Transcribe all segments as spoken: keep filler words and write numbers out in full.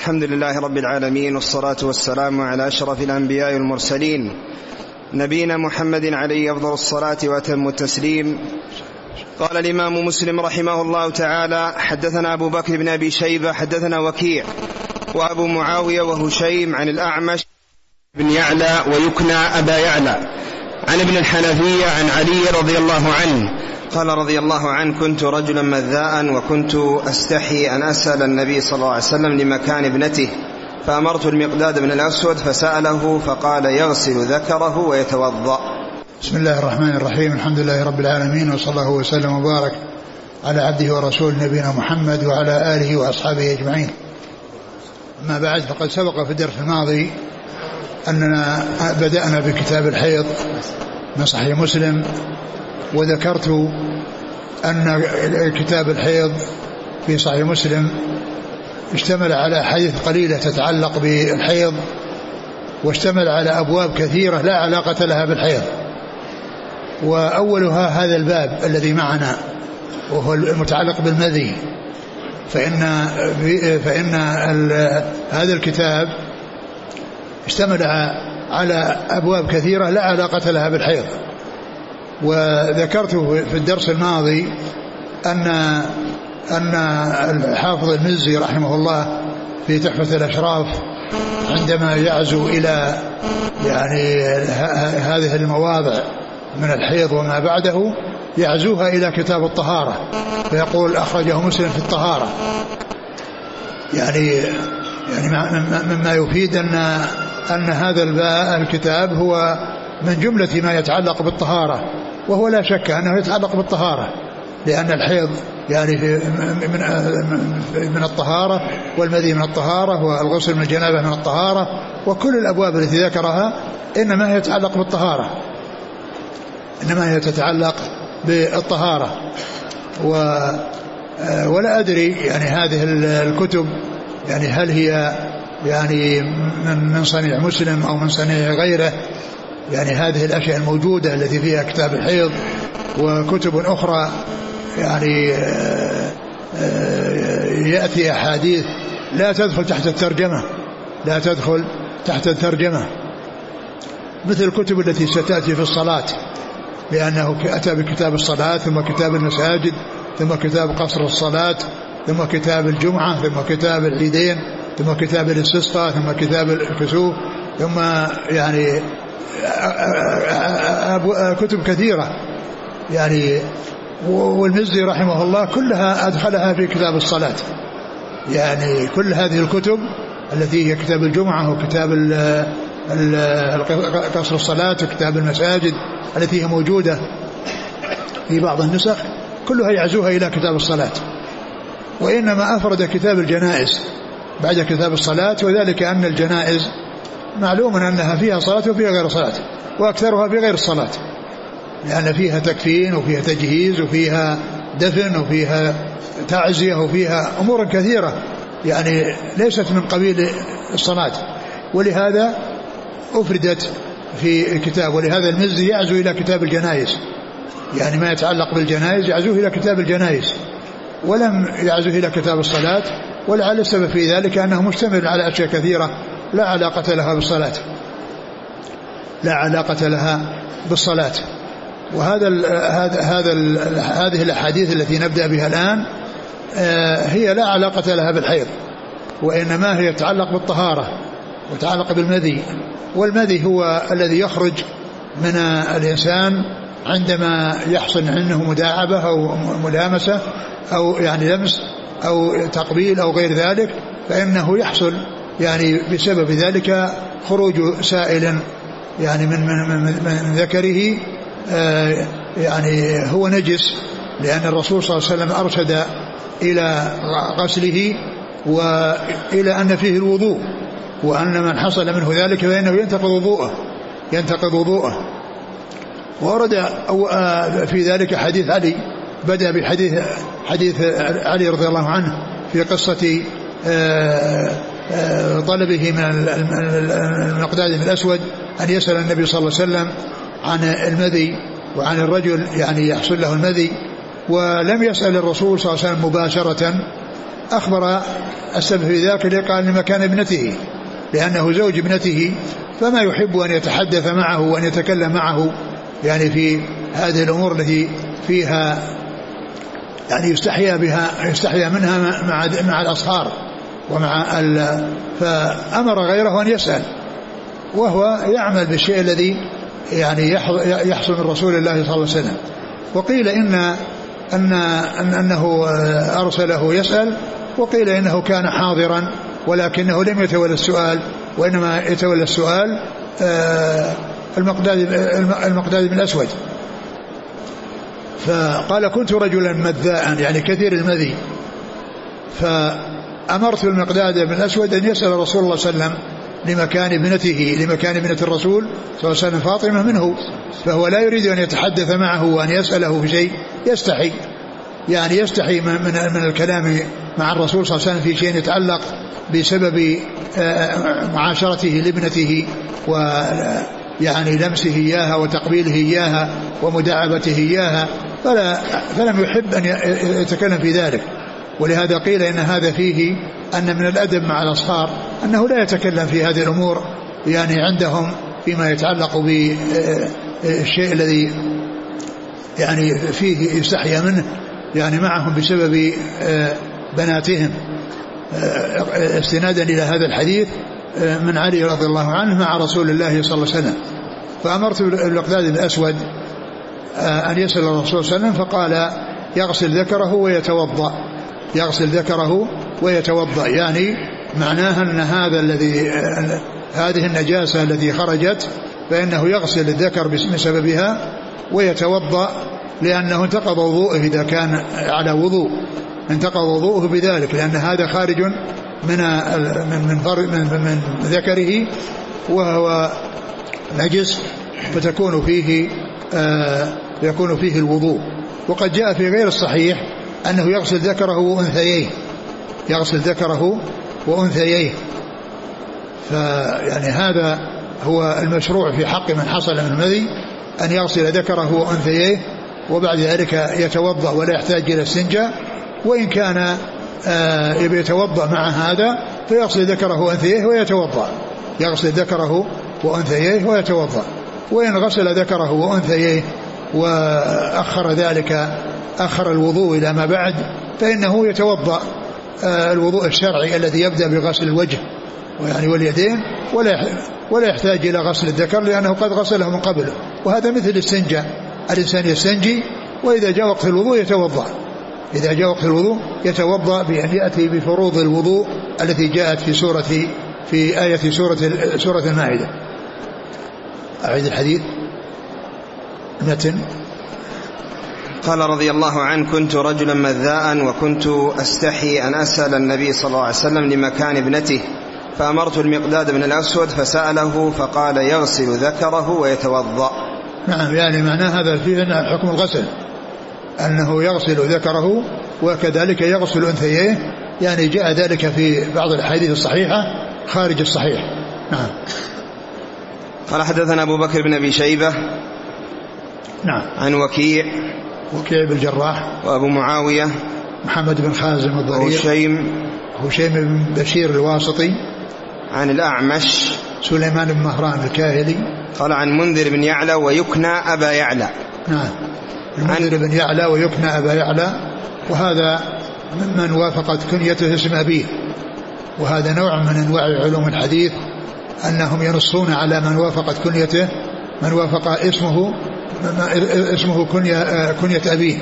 الحمد لله رب العالمين، والصلاة والسلام على أشرف الأنبياء والمرسلين، نبينا محمد عليه أفضل الصلاة وأتم التسليم. قال الإمام مسلم رحمه الله تعالى: حدثنا أبو بكر بن أبي شيبة حدثنا وكيع وأبو معاوية وهشيم عن الأعمش بن يعلى ويكنى أبا يعلى عن ابن الحنفية عن علي رضي الله عنه قال رضي الله عنه: كنت رجلا مذاء وكنت أستحي أن أسأل النبي صلى الله عليه وسلم لمكان ابنته، فأمرت المقداد بن الأسود فسأله فقال: يغسل ذكره ويتوضأ. بسم الله الرحمن الرحيم. الحمد لله رب العالمين، وصلى الله وسلم وبارك على عبده ورسول نبينا محمد وعلى آله وأصحابه أجمعين. أما بعد، فقد سبق في الدرس الماضي أننا بدأنا بكتاب الحيض من صحيح مسلم، وذكرت أن كتاب الحيض في صحيح مسلم اشتمل على أحاديث قليلة تتعلق بالحيض، واشتمل على أبواب كثيرة لا علاقة لها بالحيض، وأولها هذا الباب الذي معنا وهو المتعلق بالمذي، فإن, فإن هذا الكتاب اشتمل على أبواب كثيرة لا علاقة لها بالحيض. وذكرت في الدرس الماضي أن أن الحافظ المزي رحمه الله في تحفة الأشراف عندما يعزو إلى يعني هذه المواضع من الحيض وما بعده يعزوها إلى كتاب الطهارة، فيقول: أخرجه مسلم في الطهارة، يعني يعني مما يفيد أن أن هذا الكتاب هو من جملة ما يتعلق بالطهارة، وهو لا شك أنه يتعلق بالطهارة، لأن الحيض يعني من من الطهارة، والمذي من الطهارة، والغسل من الجنابة من الطهارة، وكل الأبواب التي ذكرها إنما هي تتعلق بالطهارة، إنما هي تتعلق بالطهارة. ولا أدري يعني هذه الكتب يعني هل هي يعني من صنيع مسلم أو من صنيع غيره، يعني هذه الأشياء الموجودة التي فيها كتاب الحيض وكتب أخرى يعني يأتي أحاديث لا تدخل تحت الترجمة لا تدخل تحت الترجمة مثل الكتب التي ستأتي في الصلاة، لأنه أتى بكتاب الصلاة، ثم كتاب المساجد، ثم كتاب قصر الصلاة، ثم كتاب الجمعة، ثم كتاب العيدين، ثم كتاب الاستسقاء، ثم كتاب الكسوف، ثم يعني كتب كثيرة يعني. والمزي رحمه الله كلها أدخلها في كتاب الصلاة، يعني كل هذه الكتب التي هي كتاب الجمعة وكتاب قصر الصلاة وكتاب المساجد التي هي موجودة في بعض النسخ كلها يعزوها إلى كتاب الصلاة، وإنما أفرد كتاب الجنائز بعد كتاب الصلاة، وذلك أن الجنائز معلوم أنها فيها صلاة وفيها غير صلاة، وأكثرها في غير الصلاة، لأن فيها تكفين وفيها تجهيز وفيها دفن وفيها تعزية وفيها أمور كثيرة يعني ليست من قبيل الصلاة، ولهذا أفردت في الكتاب. ولهذا المزي يعزو إلى كتاب الجنائز، يعني ما يتعلق بالجنائز يعزوه إلى كتاب الجنائز، ولم يعزوه إلى كتاب الصلاة، ولعل السبب في ذلك أنه مشتمل على أشياء كثيرة لا علاقة لها بالصلاة لا علاقة لها بالصلاة. وهذا ال هذا هذا ال هذه الأحاديث التي نبدأ بها الآن هي لا علاقة لها بالحيض، وإنما هي تتعلق بالطهارة وتتعلق بالمذي. والمذي هو الذي يخرج من الإنسان عندما يحصل عنده مداعبة أو ملامسة أو يعني لمس أو تقبيل أو غير ذلك، فإنه يحصل يعني بسبب ذلك خروج سائل يعني من, من, من ذكره آه يعني هو نجس، لأن الرسول صلى الله عليه وسلم أرشد إلى غسله وإلى أن فيه الوضوء، وأن من حصل منه ذلك فإنه ينتقض وضوءه ينتقض وضوءه ورد في ذلك حديث علي، بدأ بحديث حديث علي رضي الله عنه في قصة طلبه من المقداد بن الأسود أن يسأل النبي صلى الله عليه وسلم عن المذي وعن الرجل يعني يحصل له المذي، ولم يسأل الرسول صلى الله عليه وسلم مباشرة أخبر السبب في ذلك قال لمكان ابنته، لأنه زوج ابنته، فما يحب أن يتحدث معه وأن يتكلم معه يعني في هذه الأمور التي فيها يعني يستحيا بها يستحيا منها مع مع الأصهار ومع ال فأمر غيره أن يسأل، وهو يعمل بالشيء الذي يعني يحصل من رسول الله صلى الله عليه وسلم. وقيل إن أن أنه أرسله يسأل، وقيل إنه كان حاضرا ولكنه لم يتولى السؤال، وإنما يتولى السؤال المقداد المقداد بن الأسود. فقال كنت رجلا مذاء يعني كثير المذي، فأمرت المقداد بن الأسود أن يسأل رسول الله صلى الله عليه وسلم لمكان ابنته لمكان ابنة الرسول صلى الله عليه وسلم فاطمة منه، فهو لا يريد أن يتحدث معه وأن يسأله في شيء يستحي، يعني يستحي من, من الكلام مع الرسول صلى الله عليه وسلم في شيء يتعلق بسبب معاشرته لابنته ويعني لمسه إياها وتقبيله إياها ومداعبته إياها، فلا فلم يحب أن يتكلم في ذلك. ولهذا قيل إن هذا فيه أن من الأدب مع الأصهار أنه لا يتكلم في هذه الأمور يعني عندهم فيما يتعلق بالشيء الذي يعني فيه يستحيا منه يعني معهم بسبب بناتهم، استنادا إلى هذا الحديث من علي رضي الله عنه مع رسول الله صلى الله عليه وسلم. فأمرت المقداد بن الأسود أن يسأل الرسول صلى الله عليه وسلم، فقال يغسل ذكره ويتوضأ، يغسل ذكره ويتوضأ، يعني معناها أن هذا الذي هذه النجاسة التي خرجت فإنه يغسل الذكر بسببها ويتوضأ، لأنه انتقض وضوءه إذا كان على وضوء، انتقض وضوءه بذلك، لأن هذا خارج من من من, من ذكره وهو نجس، فتكون فيه آه يكون فيه الوضوء. وقد جاء في غير الصحيح أنه يغسل ذكره وأنثييه، يغسل ذكره وأنثييه، فيعني هذا هو المشروع في حق من حصل من المذي، أن يغسل ذكره وأنثييه وبعد ذلك يتوضأ ولا يحتاج إلى استنجاء. وإن كان آه يبي يتوضأ مع هذا فيغسل ذكره وأنثييه ويتوضأ، يغسل ذكره وأنثييه ويتوضأ. وإن غسل ذكره وأنثييه وأخر ذلك أخر الوضوء إلى ما بعد فإنه يتوضأ آه الوضوء الشرعي الذي يبدأ بغسل الوجه ويعني واليدين، ولا ولا يحتاج إلى غسل الذكر لأنه قد غسله من قبل. وهذا مثل الاستنجاء، الإنسان يستنجي وإذا جاء وقت الوضوء يتوضأ، إذا جاء وقت الوضوء يتوضأ بأن يأتي بفروض الوضوء التي جاءت في سورة في آية سورة سورة المائدة. أعيد الحديث متن. قال رضي الله عنه كنت رجلا مذاء وكنت أستحي أن أسأل النبي صلى الله عليه وسلم لمكان ابنته، فأمرت المقداد بن الأسود فسأله فقال يغسل ذكره ويتوضأ. نعم، يعني معناه هذا فيه حكم الغسل، أنه يغسل ذكره وكذلك يغسل أنثيه، يعني جاء ذلك في بعض الحديث الصحيحة خارج الصحيح. نعم. قال حدثنا أبو بكر بن أبي شيبة نعم عن وكيع وكيع بن الجراح وأبو معاوية محمد بن خازم الضرير وهشيم هشيم بن بشير الواسطي عن الأعمش سليمان بن مهران الكاهلي قال عن منذر بن يعلى ويكنى أبا يعلى. نعم، المنذر بن يعلى ويكنى أبا يعلى، وهذا ممن وافقت كنيته اسم أبيه، وهذا نوع من أنواع علوم الحديث أنهم ينصون على من وافقت كنيته، من وافق اسمه اسمه كنية, كنية أبيه،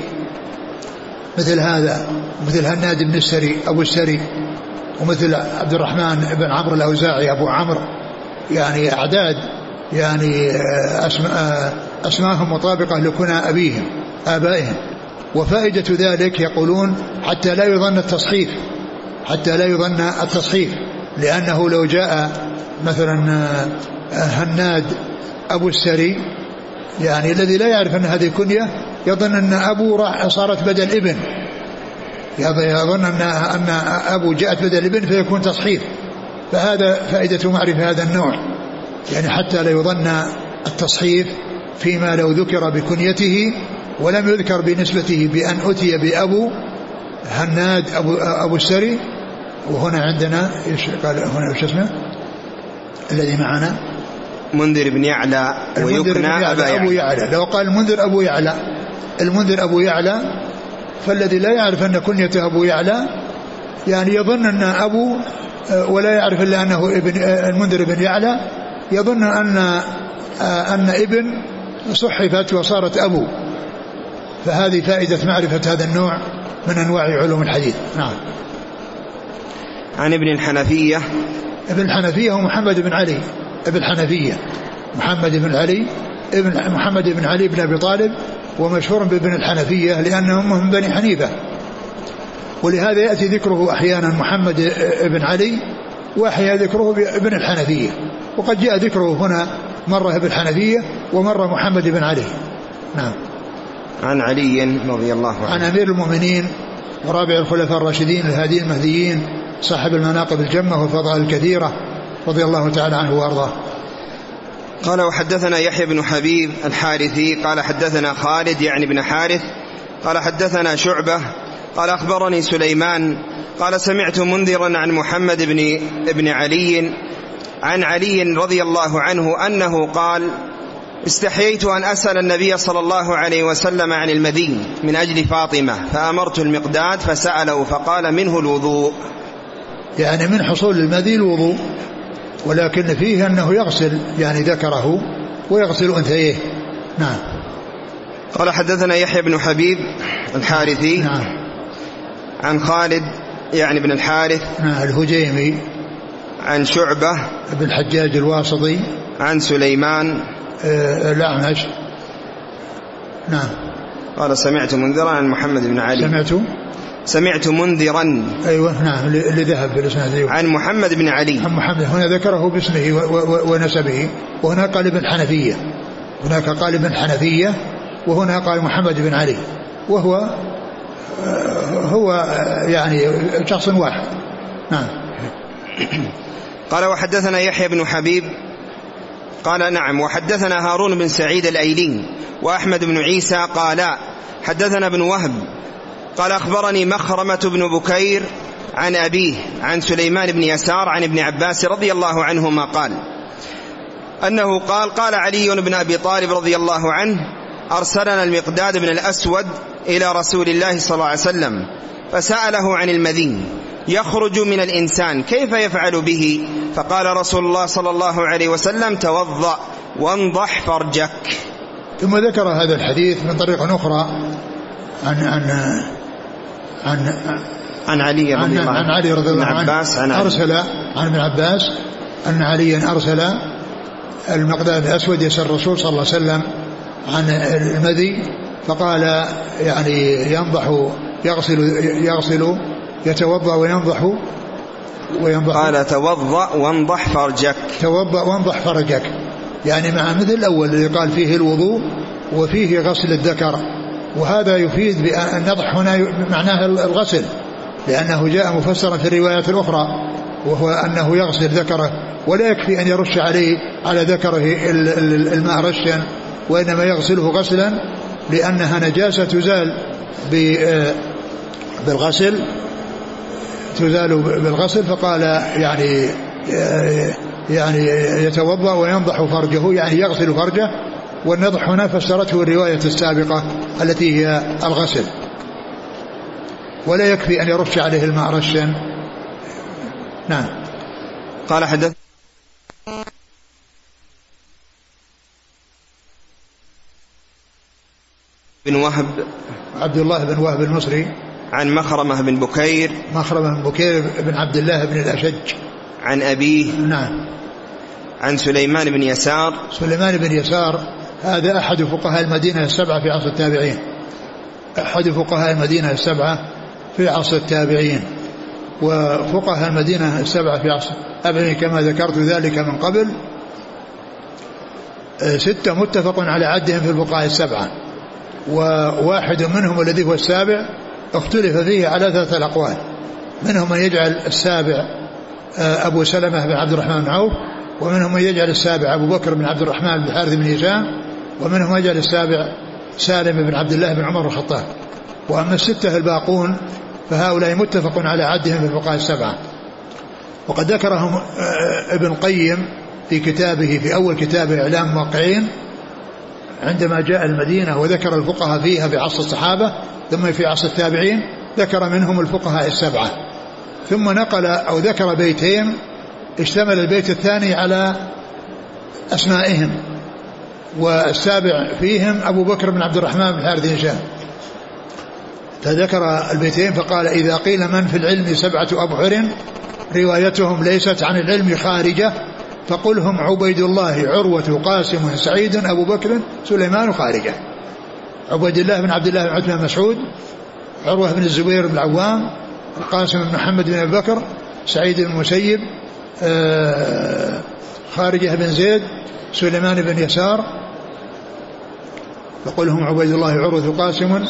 مثل هذا مثل هناد بن السري أبو السري، ومثل عبد الرحمن بن عمرو الأوزاعي أبو عمرو، يعني أعداد يعني أسماء أسماءهم مطابقة لكنى أبيهم آبائهم. وفائدة ذلك يقولون حتى لا يظن التصحيف، حتى لا يظن التصحيف، لأنه لو جاء مثلا هناد أبو السري يعني الذي لا يعرف أن هذه كنية يظن أن أبو صارت بدل ابن، يظن أن أن أبو جاءت بدل ابن فيكون تصحيف. فهذا فائدة معرفة هذا النوع، يعني حتى لا يظن التصحيف فيما لو ذكر بكنيته ولم يذكر بنسبته بأن أتي بأبو هناد أبو, أبو السري. وهنا عندنا إيش قال هنا إيش اسمه الذي معنا؟ منذر بن يعلى ويكنى أبا يعلى. أبو يعلى. لو قال المنذر أبو يعلى المنذر أبو يعلى فالذي لا يعرف أن كنيته أبو يعلى يعني يظن أن أبو ولا يعرف إلا أنه ابن المنذر بن يعلى يظن أن أن ابن صحفت وصارت أبو. فهذه فائدة معرفة هذا النوع من أنواع علوم الحديث. نعم. عن ابن الحنفية. ابن الحنفية هو محمد بن علي ابن الحنفية محمد بن علي ابن محمد بن علي بن أبي طالب ومشهور بابن الحنفية لأنهم من بني حنيفة. ولهذا يأتي ذكره أحيانا محمد بن علي وأحيانا ذكره بابن الحنفية. وقد جاء ذكره هنا مرة ابن الحنفية ومرة محمد بن علي. نعم. عن علي رضي الله عنه عن أمير المؤمنين ورابع الخلفاء الراشدين الهاديين المهديين صاحب المناقب الجمة والفضائل الكثيرة رضي الله تعالى عنه وأرضاه. قال وحدثنا يحيى بن حبيب الحارثي قال حدثنا خالد يعني بن حارث قال حدثنا شعبة قال أخبرني سليمان قال سمعت منذرا عن محمد بن ابن علي عن علي رضي الله عنه أنه قال استحييت أن أسأل النبي صلى الله عليه وسلم عن المذي من أجل فاطمة فأمرت المقداد فسأله فقال منه الوضوء. يعني من حصول المذي الوضوء ولكن فيه أنه يغسل يعني ذكره ويغسل أنثيه. نعم. قال حدثنا يحيى بن حبيب الحارثي. نعم. عن خالد يعني بن الحارث. نعم الهجيمي. عن شعبة بن الحجاج الواسطي. عن سليمان الأعمش. نعم. قال سمعت منذرا عن محمد بن علي. سمعت سمعت منذرا. أيوة. نعم اللي ذهب في الإسناد. أيوة. عن محمد بن علي. عن محمد هنا ذكره باسمه ونسبه وهنا قال ابن الحنفية. هناك قال ابن الحنفية وهنا قال محمد بن علي وهو هو يعني شخص واحد. نعم. قال وحدثنا يحيى بن حبيب قال نعم وحدثنا هارون بن سعيد الأيلي وأحمد بن عيسى قالا حدثنا ابن وهب قال أخبرني مخرمة بن بكير عن أبيه عن سليمان بن يسار عن ابن عباس رضي الله عنهما قال أنه قال قال علي بن أبي طالب رضي الله عنه أرسلنا المقداد بن الأسود إلى رسول الله صلى الله عليه وسلم فسأله عن المذي يخرج من الإنسان كيف يفعل به فقال رسول الله صلى الله عليه وسلم توضأ وانضح فرجك. ثم ذكر هذا الحديث من طريق أخرى عن عن عن عن علي رضي الله عنه عن علي رضي الله عنه أرسل عن ابن عباس أن عليا أرسل المقداد الأسود يسأل الرسول صلى الله عليه وسلم عن المذي فقال يعني ينضح يغسل يغسل يتوضأ وينضح وينضح. قال توضأ وانضح فرجك. توضأ وانضح فرجك يعني مع مثل الأول اللي قال فيه الوضوء وفيه غسل الذكر وهذا يفيد بأن النضح هنا معناه الغسل لأنه جاء مفسرا في الروايات الأخرى وهو أنه يغسل ذكره ولا يكفي أن يرش عليه على ذكره الماء رشا وإنما يغسله غسلا لأنها نجاسة تزال بالغسل تزال بالغسل. فقال يعني يعني يتوضأ وينضح فرجه يعني يغسل فرجه والنضح هنا فسرته الرواية السابقة التي هي الغسل ولا يكفي أن يرش عليه الماء رشا. نعم. قال حدث بن وهب عبد الله بن وهب المصري عن مخرمة بن بكير مخرمة بن بكير بن عبد الله بن الأشج عن أبيه. نعم. عن سليمان بن يسار. سليمان بن يسار هذا أحد فقهاء المدينة السبعة في عصر التابعين أحد فقهاء المدينة السبعة في عصر التابعين وفقهاء المدينة السبعة في عصر التابعين كما ذكرت ذلك من قبل ستة متفق على عدهم في الفقهاء السبعة وواحد منهم الذي هو السابع اختلف فيه على ثلاثة الأقوال منهم من يجعل السابع أبو سلمة بن عبد الرحمن بن عوف ومنهم من يجعل السابع أبو بكر بن عبد الرحمن بن حارث بن هشام ومنهم من يجعل السابع سالم بن عبد الله بن عمر الخطاب. وأما الستة الباقون فهؤلاء متفق على عدهم في الفقهاء السبعة. وقد ذكرهم ابن القيم في كتابه في أول كتابه إعلام الموقعين عندما جاء المدينة وذكر الفقهاء فيها في عصر الصحابة ثم في عصر التابعين ذكر منهم الفقهاء السبعة، ثم نقل أو ذكر بيتين اشتمل البيت الثاني على أسمائهم، والسابع فيهم أبو بكر بن عبد الرحمن بن حارث هشام، فذكر البيتين فقال: إذا قيل من في العلم سبعة أبحر روايتهم ليست عن العلم خارجة فقل هم عبيد الله عروة قاسم سعيد أبو بكر سليمان خارجة. عبيد الله بن عبد الله بن عتبة بن مسعود، عروة بن الزبير بن العوام، القاسم بن محمد بن أبي بكر، سعيد بن المسيب، خارجة بن زيد، سليمان بن يسار. فقل هم عبيد الله عروة قاسم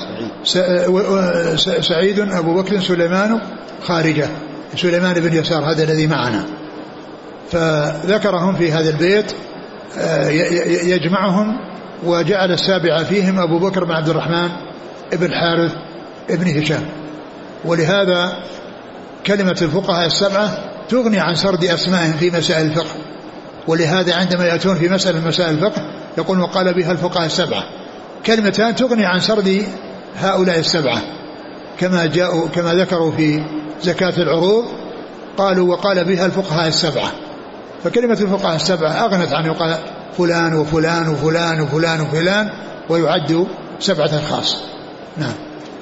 سعيد أبو بكر سليمان خارجة، سليمان بن يسار هذا الذي معنا. فذكرهم في هذا البيت يجمعهم، وجعل السابع فيهم أبو بكر بن عبد الرحمن ابن حارث ابن هشام. ولهذا كلمة الفقهاء السبعة تغني عن سرد أسمائهم في مسائل الفقه، ولهذا عندما يأتون في مسألة مسائل الفقه يقول وقال بها الفقهاء السبعة، كلمتان تغني عن سرد هؤلاء السبعة، كما جاءوا كما ذكروا في زكاة العروض قالوا وقال بها الفقهاء السبعة، فكلمة الفقهاء السبعة أغنت عن يقال فلان وفلان وفلان وفلان وفلان ويعد سبعة أشخاص. نعم.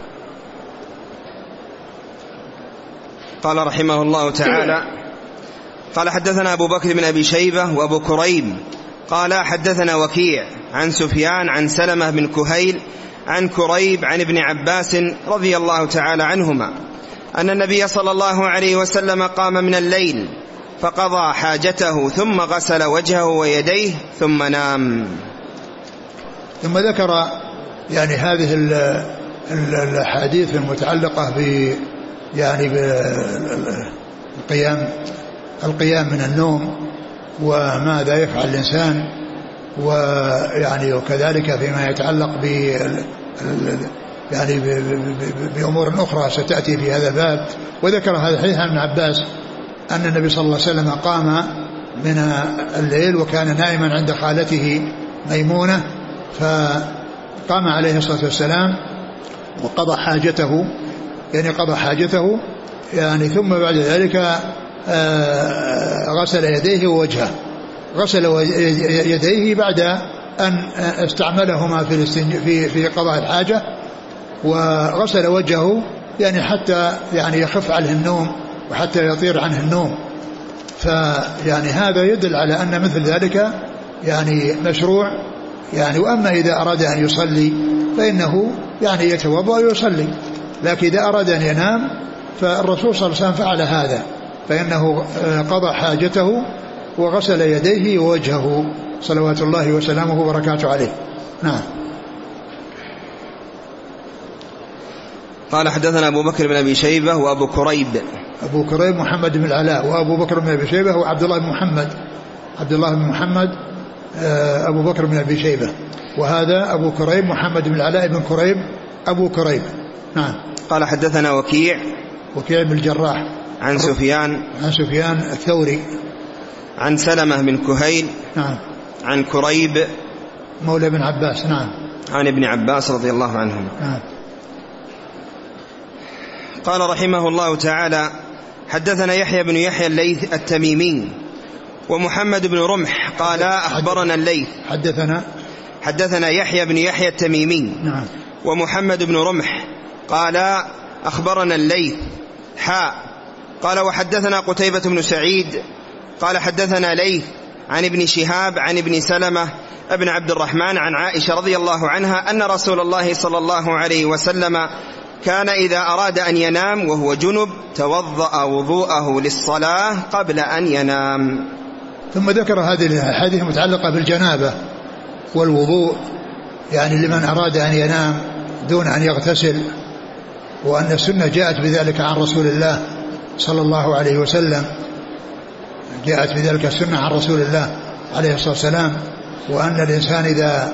قال رحمه الله تعالى: قال حدثنا أبو بكر بن أبي شيبة وأبو كريب قال حدثنا وكيع عن سفيان عن سلمة بن كهيل عن كريب عن ابن عباس رضي الله تعالى عنهما أن النبي صلى الله عليه وسلم قام من الليل فقضى حاجته ثم غسل وجهه ويديه ثم نام. ثم ذكر يعني هذه الحديث المتعلقة ب يعني بالقيام القيام من النوم وماذا يفعل الإنسان، ويعني وكذلك فيما يتعلق ب يعني بأمور أخرى ستأتي في هذا الباب. وذكر هذا الحديث عن ابن عباس أن النبي صلى الله عليه وسلم قام من الليل وكان نائما عند خالته ميمونة، فقام عليه الصلاة والسلام وقضى حاجته يعني قضى حاجته يعني ثم بعد ذلك غسل يديه ووجهه، غسل يديه بعد أن استعملهما في في في قضاء الحاجة، وغسل وجهه يعني حتى يعني يخف عنه النوم وحتى يطير عنه النوم. فيعني هذا يدل على أن مثل ذلك يعني مشروع يعني. وأما إذا أراد أن يصلي فإنه يعني يتوضأ ويصلي، لكن إذا أراد أن ينام فالرسول صلى الله عليه وسلم فعل هذا، فإنه قضى حاجته وغسل يديه ووجهه صلوات الله وسلامه وبركاته عليه. نعم. قال حدثنا أبو بكر بن أبي شيبة وأبو كريب. أبو كريب محمد بن العلاء، وأبو بكر بن أبي شيبة هو عبد الله بن محمد عبد الله بن محمد أبو بكر بن أبي شيبة، وهذا أبو كريب محمد بن العلاء بن كريب أبو كريب. نعم. قال حدثنا وكيع وكيع بن الجراح عن سفيان عن سفيان الثوري عن سلمة بن كهيل نعم عن كريب مولى بن عباس نعم عن ابن عباس رضي الله عنهم. نعم. قال رحمه الله تعالى: حدثنا يحيى بن يحيى الليث التميمي ومحمد بن رمح قال أخبرنا الليث. حدثنا حدثنا يحيى بن يحيى التميمي نعم ومحمد بن رمح قال أخبرنا الليث حاء. قال وحدثنا قتيبة بن سعيد قال حدثنا ليث عن ابن شهاب عن ابن سلمة ابن عبد الرحمن عن عائشة رضي الله عنها أن رسول الله صلى الله عليه وسلم كان إذا أراد أن ينام وهو جنب توضأ وضوءه للصلاة قبل أن ينام. ثم ذكر هذه الحديث المتعلقة بالجنابة والوضوء يعني لمن أراد أن ينام دون أن يغتسل، وأن السنة جاءت بذلك عن رسول الله صلى الله عليه وسلم، جاءت بذلك السنة عن رسول الله عليه الصلاة والسلام، وأن الإنسان إذا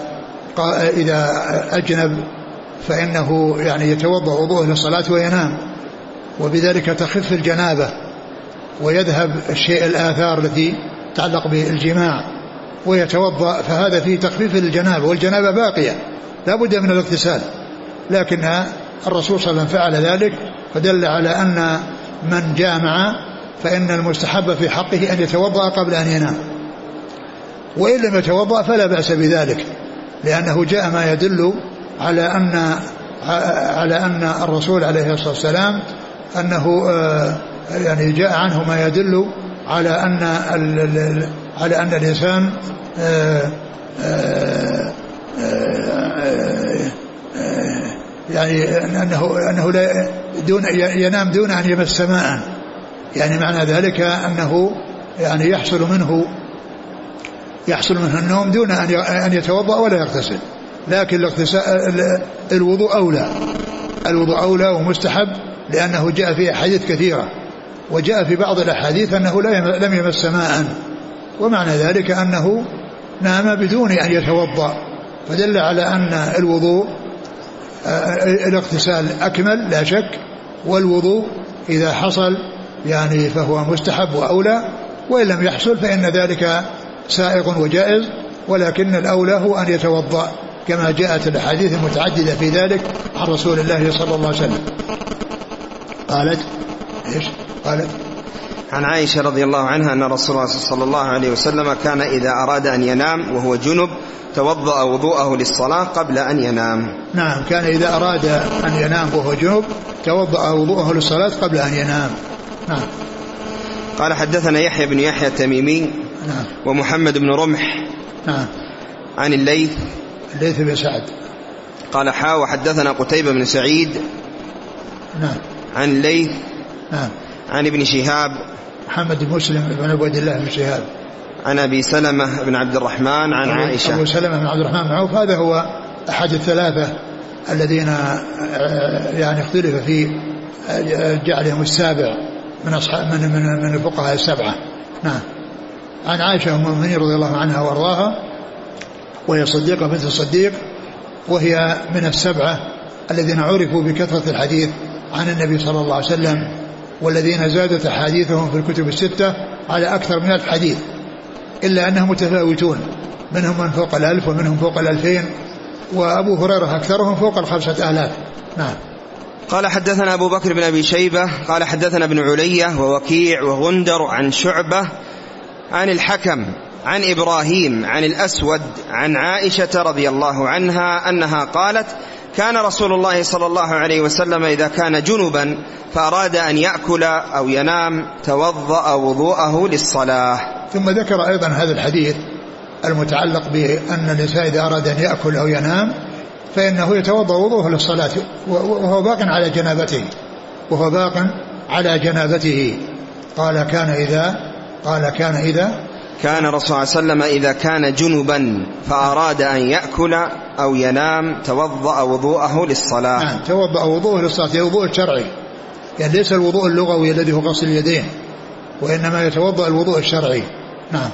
إذا أجنب فإنه يعني يتوضأ وضوءه للصلاة وينام، وبذلك تخف الجنابة ويذهب الشيء الآثار التي تتعلق بالجماع ويتوضأ، فهذا فيه تخفيف الجنابة، والجنابة باقية لا بد من الاغتسال، لكن الرسول صلى الله عليه وسلم فعل ذلك، فدل على أن من جامع فإن المستحب في حقه أن يتوضأ قبل أن ينام، وإن لم يتوضأ فلا بأس بذلك، لأنه جاء ما يدل على أن على أن الرسول عليه الصلاة والسلام أنه يعني جاء عنه ما يدل على أن على أن الإنسان يعني أنه أنه لا دون ينام دون أن يمس ماء، يعني معنى ذلك أنه يعني يحصل منه يحصل منه النوم دون أن يتوضأ ولا يغتسل، لكن الاغتسال الوضوء أولى، الوضوء أولى ومستحب، لأنه جاء في أحاديث كثيرة، وجاء في بعض الأحاديث أنه لم يمس ماء، ومعنى ذلك أنه نام بدون أن يتوضأ، فدل على أن الوضوء الاغتسال أكمل لا شك، والوضوء إذا حصل يعني فهو مستحب وأولى، وإن لم يحصل فإن ذلك سائغ وجائز، ولكن الأولى هو أن يتوضأ كما جاءت الأحاديث المتعددة في ذلك عن رسول الله صلى الله عليه وسلم. قالت إيش؟ قالت عن عائشة رضي الله عنها أن رسول الله صلى الله عليه وسلم كان إذا أراد أن ينام وهو جنب توضأ وضوءه للصلاة قبل أن ينام. نعم، كان إذا أراد أن ينام وهو جنب توضأ وضوءه للصلاة قبل أن ينام. نعم. قال حدثنا يحيى بن يحيى التميمي نعم. ومحمد بن رمح نعم. عن الليث الليث بن سعد قال حا وحدثنا قتيبة بن سعيد نعم. عن الليث نعم. عن ابن شهاب محمد بن مسلم بن عبد الله بن شهاب عن أبي سلمة بن عبد الرحمن عن عائشة. أبو سلمة بن عبد الرحمن بن عوف هذا هو أحد الثلاثة الذين يعني اختلف في جعلهم السابع من أصحاب من من من الفقهاء السبعة. نعم. عن عائشة أم المؤمنين رضي الله عنها وأرضاها، وهي صديقة بنت الصديق، وهي من السبعة الذين عرفوا بكثرة الحديث عن النبي صلى الله عليه وسلم، والذين زادت أحاديثهم في الكتب الستة على أكثر من ألف حديث، إلا أنهم متفاوتون، منهم من فوق الألف ومنهم فوق الألفين، وأبو هريرة أكثرهم فوق الخمسة آلاف. نعم. قال حدثنا أبو بكر بن أبي شيبة قال حدثنا ابن علية ووكيع وغندر عن شعبة عن الحكم عن إبراهيم عن الأسود عن عائشة رضي الله عنها أنها قالت كان رسول الله صلى الله عليه وسلم إذا كان جنبا فأراد أن يأكل أو ينام توضأ وضوءه للصلاة. ثم ذكر أيضا هذا الحديث المتعلق بأن الإنسان إذا أراد أن يأكل أو ينام فإنه يتوضأ وضوءه للصلاة وهو باق على جنابته وهو باق على جنابته. قال كان إذا قال كان إذا كان رسول الله صلى الله عليه وسلم إذا كان جنبا فأراد أن يأكل أو ينام توضأ وضوءه للصلاة. نعم، توضأ وضوءه للصلاة، الوضوء الشرعي، يعني ليس الوضوء اللغوي الذي هو غسل اليدين، وإنما يتوضأ الوضوء الشرعي. نعم.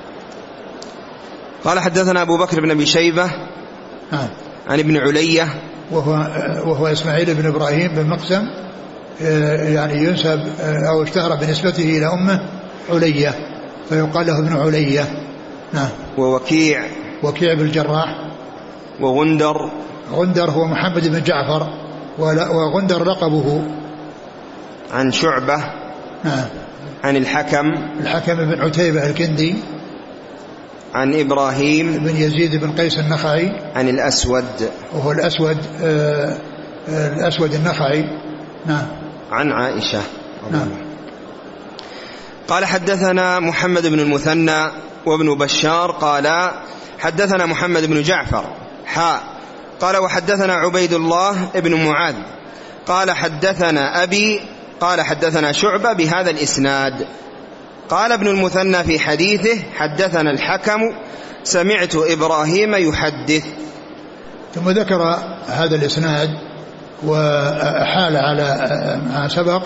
قال حدثنا أبو بكر بن أبي شيبة نعم. عن ابن علية وهو, وهو إسماعيل بن إبراهيم بن مقسم، يعني ينسب أو اشتهر بنسبته إلى أمه علية فيقال له ابن علية. نعم. ووكيع وكيع بالجراح. وغندر غندر هو محمد بن جعفر، وغندر لقبه. عن شعبة. نعم. عن الحكم الحكم بن عتيبة الكندي. عن إبراهيم بن يزيد بن قيس النخعي. عن الأسود وهو الأسود آه آه الأسود النخعي. نعم. عن عائشة. نعم. قال حدثنا محمد بن المثنى وابن بشار قال حدثنا محمد بن جعفر حاء قال وحدثنا عبيد الله ابن معاذ قال حدثنا أبي قال حدثنا شعبة بهذا الإسناد. قال ابن المثنى في حديثه حدثنا الحكم سمعت إبراهيم يحدث. ثم ذكر هذا الإسناد وحال على ما سبق،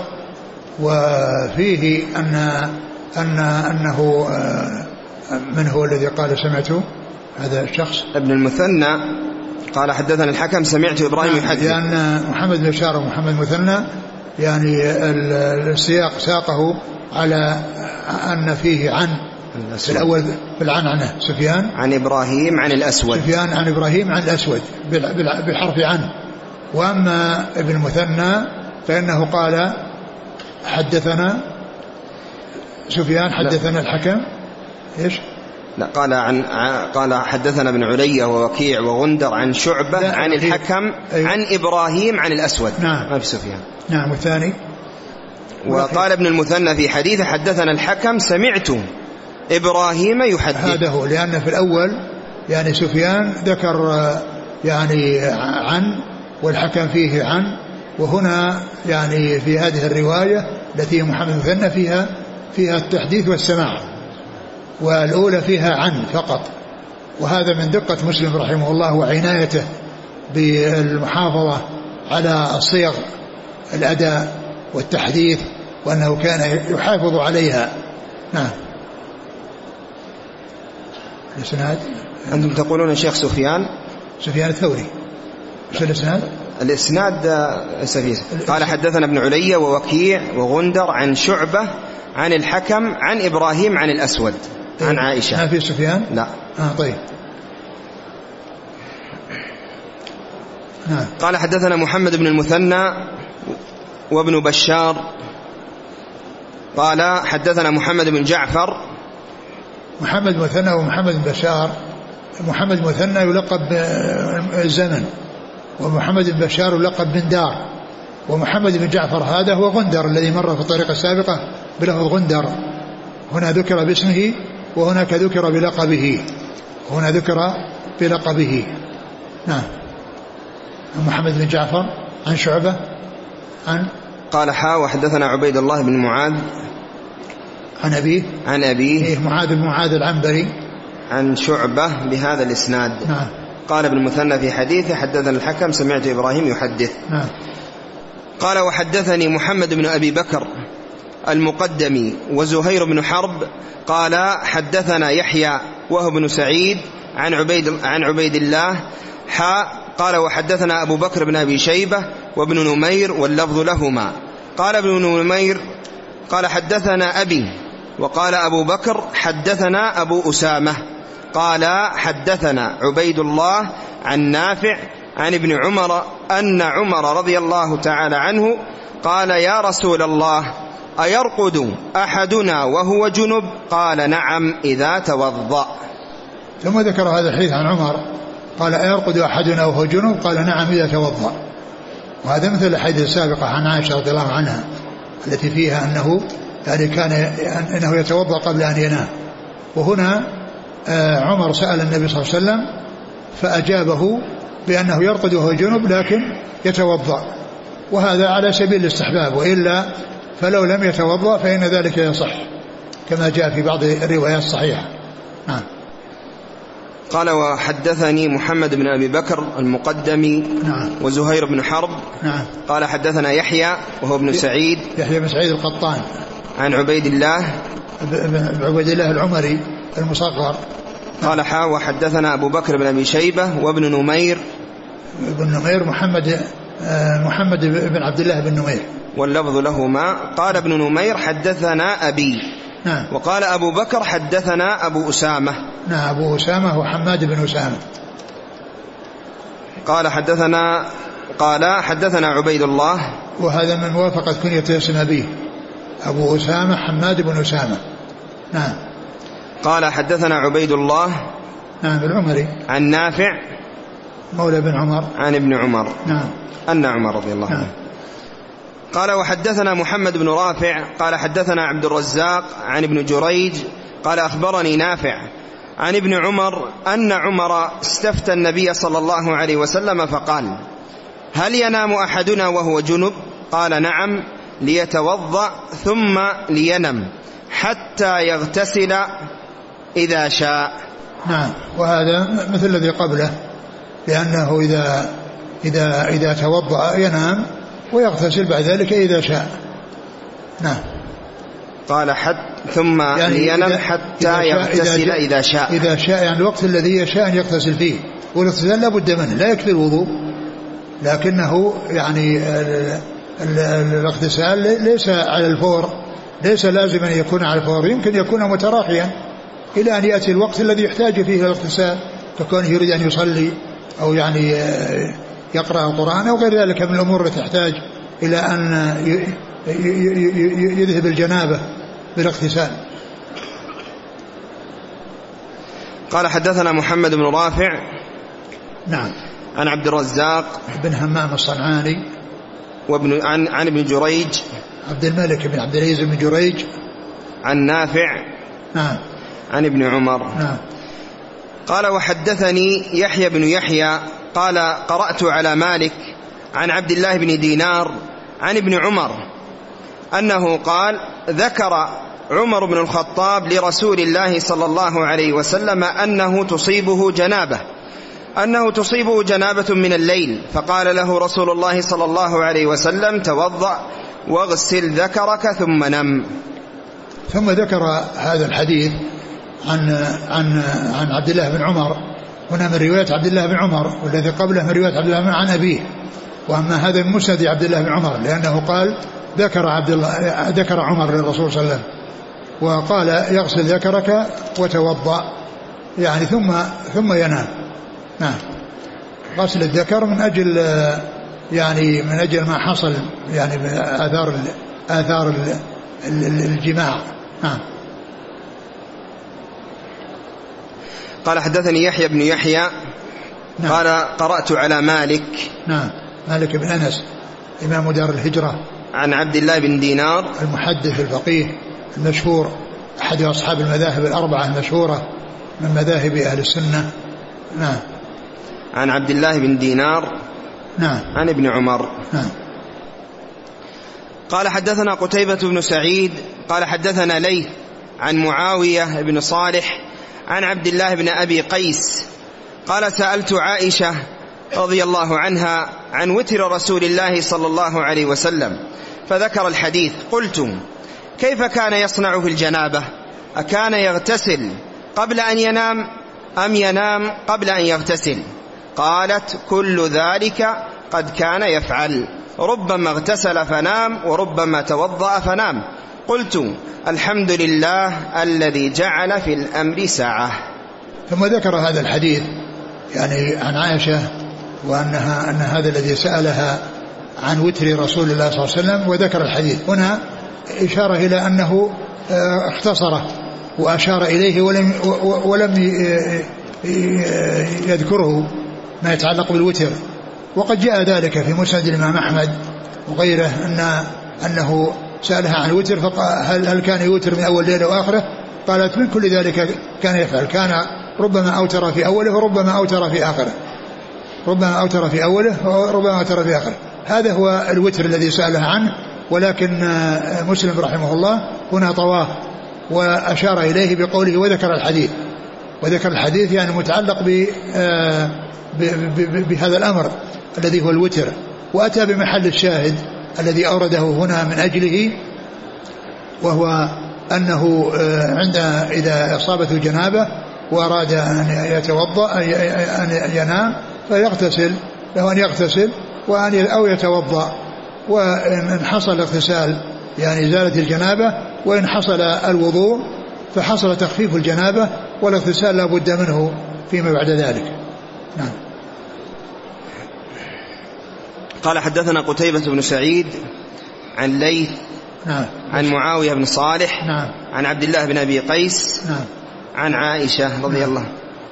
وفيه أن أن أنه من هو الذي قال سمعته هذا الشخص ابن المثنى قال حدثنا الحكم سمعت إبراهيم يحدث، لأن محمد بن بشار ومحمد المثنى يعني السياق ساقه على أن فيه عن في الأول بالعنعنة سفيان عن إبراهيم عن الأسود سفيان عن إبراهيم عن الأسود بالحرف عن. وأما ابن المثنى فإنه قال حدثنا سفيان حدثنا الحكم إيش لا قال عن قال حدثنا ابن علي ووكيع وغندر عن شعبة عن الحكم أيوه. عن إبراهيم عن الأسود نعم. ما في سفيان. نعم. والثاني وقال ابن المثنى في حديث حدثنا الحكم سمعت إبراهيم يحدث. هذا هو لأن في الأول يعني سفيان ذكر يعني عن والحكم فيه عن. وهنا يعني في هذه الرواية التي محمد المثنى فيها فيها التحديث والسماع والأولى فيها عن فقط. وهذا من دقة مسلم رحمه الله وعنايته بالمحافظة على الصيغ الأداء والتحديث وأنه كان يحافظ عليها. نعم. الإسناد أنتم تقولون شيخ سفيان سفيان الثوري. ايش الإسناد؟ الإسناد سفيس قال حدثنا ابن علي ووكيع وغندر عن شعبة عن الحكم عن إبراهيم عن الأسود عن عائشة. ما في سفيان؟ لا. آه طيب. نعم. قال حدثنا محمد بن المثنى وابن بشار قال حدثنا محمد بن جعفر. محمد المثنى ومحمد بن بشار. محمد المثنى يلقب بالزمن ومحمد بن بشار يلقب بن دار. ومحمد بن جعفر هذا هو غندر الذي مر في الطريقة السابقة بلفظ غندر. هنا ذكر باسمه وهناك ذكر بلقبه. هنا ذكر بلقبه. نعم. محمد بن جعفر عن شعبة عن قال حا وحدثنا عبيد الله بن معاذ عن أبيه عن أبيه إيه معاذ بن معاذ العنبري عن شعبة بهذا الإسناد. نعم. قال ابن المثنى في حديثه حدثنا الحكم سمعت إبراهيم يحدث. نعم. قال وحدثني محمد بن أبي بكر المقدمي وزهير بن حرب قال حدثنا يحيى وهو بن سعيد عن عبيد عن عبيد الله حا قال وحدثنا أبو بكر بن أبي شيبة وابن نمير واللفظ لهما. قال ابن نمير قال حدثنا أبي وقال أبو بكر حدثنا أبو أسامة قال حدثنا عبيد الله عن نافع عن ابن عمر أن عمر رضي الله تعالى عنه قال يا رسول الله أيرقد أحدنا وهو جنب؟ قال نعم إذا توضأ. ثم ذكر هذا الحديث عن عمر قال أيرقد أحدنا وهو جنب؟ قال نعم إذا توضأ. وهذا مثل الحديث السابقة عن عائشة رضي الله عنها التي فيها أنه يعني كان أنه يتوضأ قبل أن ينام. وهنا عمر سأل النبي صلى الله عليه وسلم فأجابه بأنه يرقد وهو جنب لكن يتوضأ. وهذا على سبيل الاستحباب وإلا فلو لم يتوضأ فإن ذلك يصح كما جاء في بعض الروايات الصحيحة. نعم. قال وحدثني محمد بن أبي بكر المقدمي. نعم. وزهير بن حرب. نعم. قال حدثنا يحيى وهو ابن سعيد يحيى بن سعيد القطان عن عبيد الله عبيد الله العمري المصغر. قال حا وحدثنا أبو بكر بن أبي شيبة وابن نمير. ابن نمير محمد محمد بن عبد الله بن نمير واللفظ لهما. قال ابن نمير حدثنا أبي. نعم. وقال أبو بكر حدثنا أبو أسامة. نعم. أبو أسامة هو حماد بن أسامة. قال حدثنا قال حدثنا عبيد الله وهذا من موافقة كنية اسم أبيه أبو أسامة حماد بن أسامة. نعم. قال حدثنا عبيد الله نعم العمري عن نافع مولى بن عمر عن ابن عمر. نعم. أن عمر رضي الله عنه. نعم. قال وحدثنا محمد بن رافع قال حدثنا عبد الرزاق عن ابن جريج قال أخبرني نافع عن ابن عمر أن عمر استفتى النبي صلى الله عليه وسلم فقال هل ينام أحدنا وهو جنب؟ قال نعم ليتوضأ ثم لينم حتى يغتسل إذا شاء. نعم. وهذا مثل الذي قبله لأنه إذا إذا إذا توضأ ينام ويغتسل بعد ذلك إذا شاء. نعم. قال حتى ثم يعني لينم حتى إذا يغتسل إذا شاء. إذا شاء يعني الوقت الذي يشاء أن يغتسل فيه. والاغتسال لا بد منه لا يكفي الوضوء لكنه يعني الاغتسال ليس على الفور، ليس لازم أن يكون على الفور، يمكن يكون متراخيا إلى أن يأتي الوقت الذي يحتاج فيه الاغتسال، كونه يريد أن يصلي أو يعني يقرأ القرآن أو غير ذلك من الأمور التي تحتاج إلى أن يذهب الجنابة بالاغتسال. قال حدثنا محمد بن رافع نعم عن عبد الرزاق بن همام الصنعاني وابن عن عن ابن جريج عبد الملك بن عبد العزيز بن جريج عن نافع نعم عن ابن عمر نعم. قال وحدثني يحيى بن يحيى قال قرأت على مالك عن عبد الله بن دينار عن ابن عمر أنه قال ذكر عمر بن الخطاب لرسول الله صلى الله عليه وسلم أنه تصيبه جنابة أنه تصيبه جنابة من الليل، فقال له رسول الله صلى الله عليه وسلم توضأ واغسل ذكرك ثم نم. ثم ذكر هذا الحديث عن عن عن عبد الله بن عمر، هنا من رواية عبد الله بن عمر، والذي قبله من رواية عبد الله بن عمر عن أبيه، وأما هذا من مسند عبد الله بن عمر، لأنه قال ذكر عبد الله ذكر عمر للرسول صلى الله عليه وسلم وقال يغسل ذكرك وتوضأ، يعني ثم ثم ينام. نعم، غسل الذكر من أجل يعني من أجل ما حصل يعني آثار آثار الجماع. نعم. قال حدثني يحيى بن يحيى نعم. قال قرأت على مالك نعم مالك بن أنس إمام دار الهجرة عن عبد الله بن دينار المحدث الفقيه المشهور أحد أصحاب المذاهب الأربعة المشهورة من مذاهب أهل السنة. نعم. عن عبد الله بن دينار نعم عن ابن عمر. نعم. قال حدثنا قتيبة بن سعيد قال حدثنا ليث عن معاوية بن صالح عن عبد الله بن أبي قيس قال سألت عائشة رضي الله عنها عن وتر رسول الله صلى الله عليه وسلم فذكر الحديث، قلت كيف كان يصنع في الجنابة؟ أكان يغتسل قبل أن ينام أم ينام قبل أن يغتسل؟ قالت كل ذلك قد كان يفعل، ربما اغتسل فنام وربما توضأ فنام. قلت الحمد لله الذي جعل في الأمر ساعة. ثم ذكر هذا الحديث يعني عن عائشة وأنها أن هذا الذي سألها عن وتر رسول الله صلى الله عليه وسلم، وذكر الحديث هنا إشارة إلى أنه اختصره وأشار إليه ولم, ولم يذكره ما يتعلق بالوتر. وقد جاء ذلك في مسند الإمام أحمد وغيره أن أنه سألها عن الوتر فقال هل كان يوتر من أول ليلة وآخره؟ قالت من كل ذلك كان يفعل، كان ربما أوتر في أوله وربما أوتر في آخره، ربما أوتر في أوله وربما أوتر في آخره. هذا هو الوتر الذي سألها عنه، ولكن مسلم رحمه الله هنا طواه وأشار إليه بقوله وذكر الحديث. وذكر الحديث يعني متعلق بهذا الأمر الذي هو الوتر، وأتى بمحل الشاهد الذي أورده هنا من أجله، وهو أنه عند إذا أصابته جنابة وأراد أن يتوضأ أن ينام فيغتسل، له أن يغتسل وأن أو يتوضأ، وإن حصل الاغتسال يعني زالت الجنابة، وإن حصل الوضوء فحصل تخفيف الجنابة، والاغتسال لا بد منه فيما بعد ذلك. نعم. قال حدثنا قتيبة بن سعيد عن ليث نعم. عن معاوية بن صالح نعم. عن عبد الله بن أبي قيس نعم. عن عائشة رضي نعم. الله.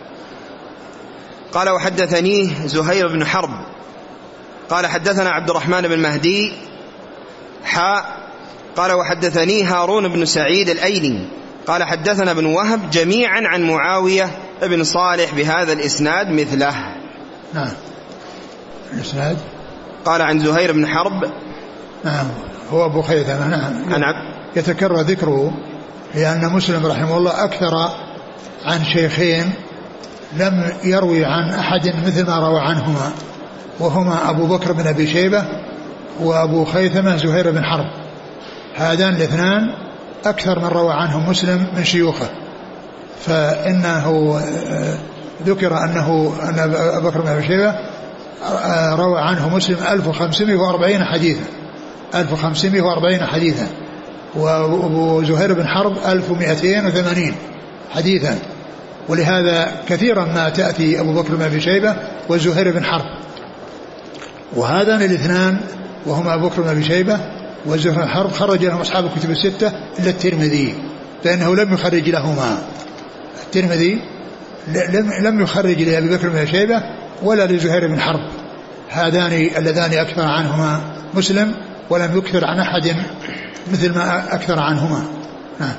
قال وحدثنيه زهير بن حرب قال حدثنا عبد الرحمن بن مهدي حاء قال وحدثني هارون بن سعيد الأيلي قال حدثنا ابن وهب جميعا عن معاوية بن صالح بهذا الإسناد مثله. نعم. الإسناد قال عن زهير بن حرب نعم هو أبو خيثمة. نعم. عن يتكرر ذكره لأن مسلم رحمه الله أكثر عن شيخين لم يروي عن أحد مثل ما روى عنهما، وهما أبو بكر بن أبي شيبة وأبو خيثمة زهير بن حرب. هذان الاثنان أكثر من روى عنهم مسلم من شيوخه، فإنه ذكر أنه أن أبو بكر بن أبي شيبة روى عنه مسلم ألف وخمسمائة وأربعين حديثا، ألف وخمسمائة وأربعين حديثا، وأبو زهير بن حرب ألف ومئتين وثمانين حديثا. ولهذا كثيرا ما تأتي أبو بكر بن أبي شيبة وزهير بن حرب، وهذان الاثنان وهما أبو بكر بن أبي شيبة وزهير بن حرب خرج لهم أصحاب الكتب الستة إلا الترمذي، لأنه لم يخرج لهما. الترمذي لم لم يخرج لأبي بكر بن أبي شيبة ولا لزهير بن حرب، هذان اللذان أكثر عنهما مسلم، ولم يكثر عن أحد مثل ما أكثر عنهما. نعم.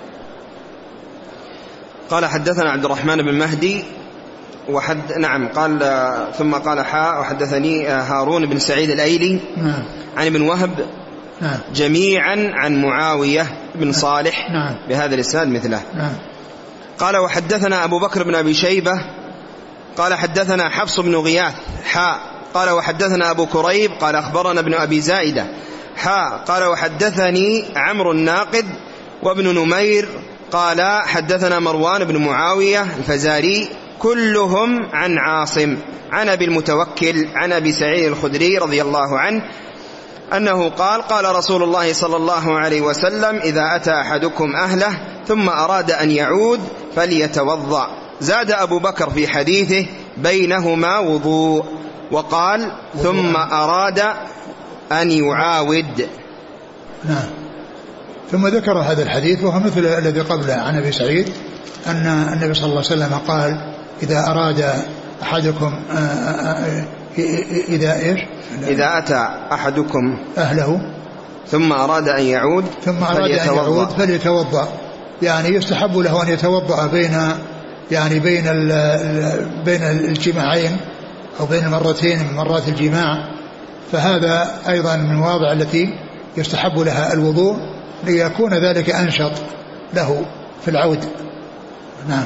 قال حدثنا عبد الرحمن بن مهدي وحد نعم قال ثم قال حاء وحدثني هارون بن سعيد الأيلي نعم. عن ابن وهب نعم. جميعا عن معاوية بن صالح نعم. بهذا الإسناد مثله. نعم. قال وحدثنا أبو بكر بن أبي شيبة قال حدثنا حفص بن غياث حاء قال وحدثنا أبو كريب قال أخبرنا ابن أبي زائدة حاء قال وحدثني عمرو الناقد وابن نمير قال حدثنا مروان بن معاوية الفزاري كلهم عن عاصم عن أبي المتوكل عن أبي سعيد الخدري رضي الله عنه أنه قال قال رسول الله صلى الله عليه وسلم إذا أتى أحدكم أهله ثم أراد أن يعود فليتوضأ. زاد أبو بكر في حديثه بينهما وضوء وقال ثم أراد أن يعاود. نعم. ثم ذكر هذا الحديث وهو مثل الذي قبله عن أبي سعيد أن النبي صلى الله عليه وسلم قال إذا أراد أحدكم إذا إيش إذا أتى أحدكم أهله ثم أراد أن يعود ثم أراد أن يعود فليتوضأ، يعني يستحب له أن يتوضأ بين يعني بين بين الجماعين أو بين المرتين من مرات الجماع، فهذا أيضا من المواضع التي يستحب لها الوضوء ليكون ذلك أنشط له في العود. نعم.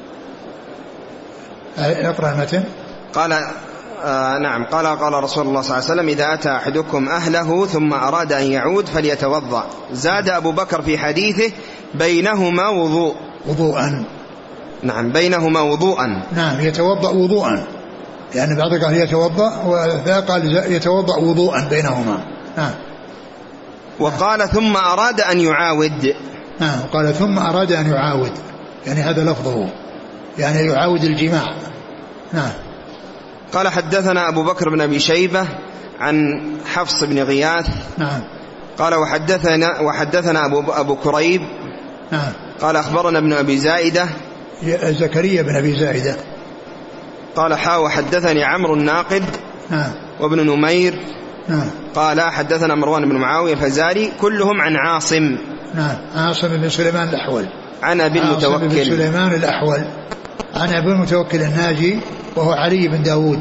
اقرأ المتن. قال آه نعم قال قال رسول الله صلى الله عليه وسلم إذا أتى أحدكم أهله ثم أراد أن يعود فليتوضأ. زاد أبو بكر في حديثه بينهما وضوء وضوءا. نعم بينهما وضوءا. نعم يتوضأ وضوءا، يعني بعض قال يتوضأ وذا قال يتوضأ وضوءا بينهما. نعم. وقال ثم أراد أن يعاود. نعم قال ثم أراد أن يعاود، يعني هذا لفظه يعني يعاود الجماع. نعم. قال حدثنا أبو بكر بن أبي شيبة عن حفص بن غياث. نعم. قال وحدثنا وحدثنا أبو, أبو كريب. نعم. قال أخبرنا ابن أبي زائدة زكريا بن أبي زائدة. قال حا وحدثني عمرو الناقد. نعم. وابن نمير. نعم. قال حدثنا مروان بن معاوية الفزاري كلهم عن عاصم. نعم. عاصم بن سليمان الأحول عن أبي المتوكل. عاصم بن سليمان الأحول عن أبي المتوكل الناجي وهو علي بن داود.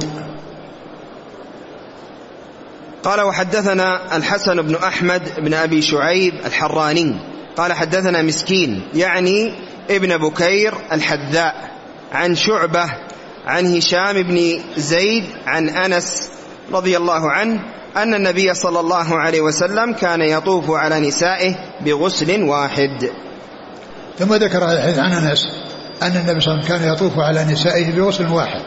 قال وحدثنا الحسن بن أحمد بن أبي شعيب الحراني قال حدثنا مسكين يعني ابن بكير الحذاء عن شعبة عن هشام بن زيد عن أنس رضي الله عنه أن النبي صلى الله عليه وسلم كان يطوف على نسائه بغسل واحد. ثم ذكر هذا الحديث عن أنس أن النبي صلى الله عليه وسلم كان يطوف على نسائه بغسل واحد،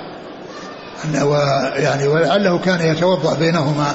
ويعني ولعله كان يتوضأ بينهما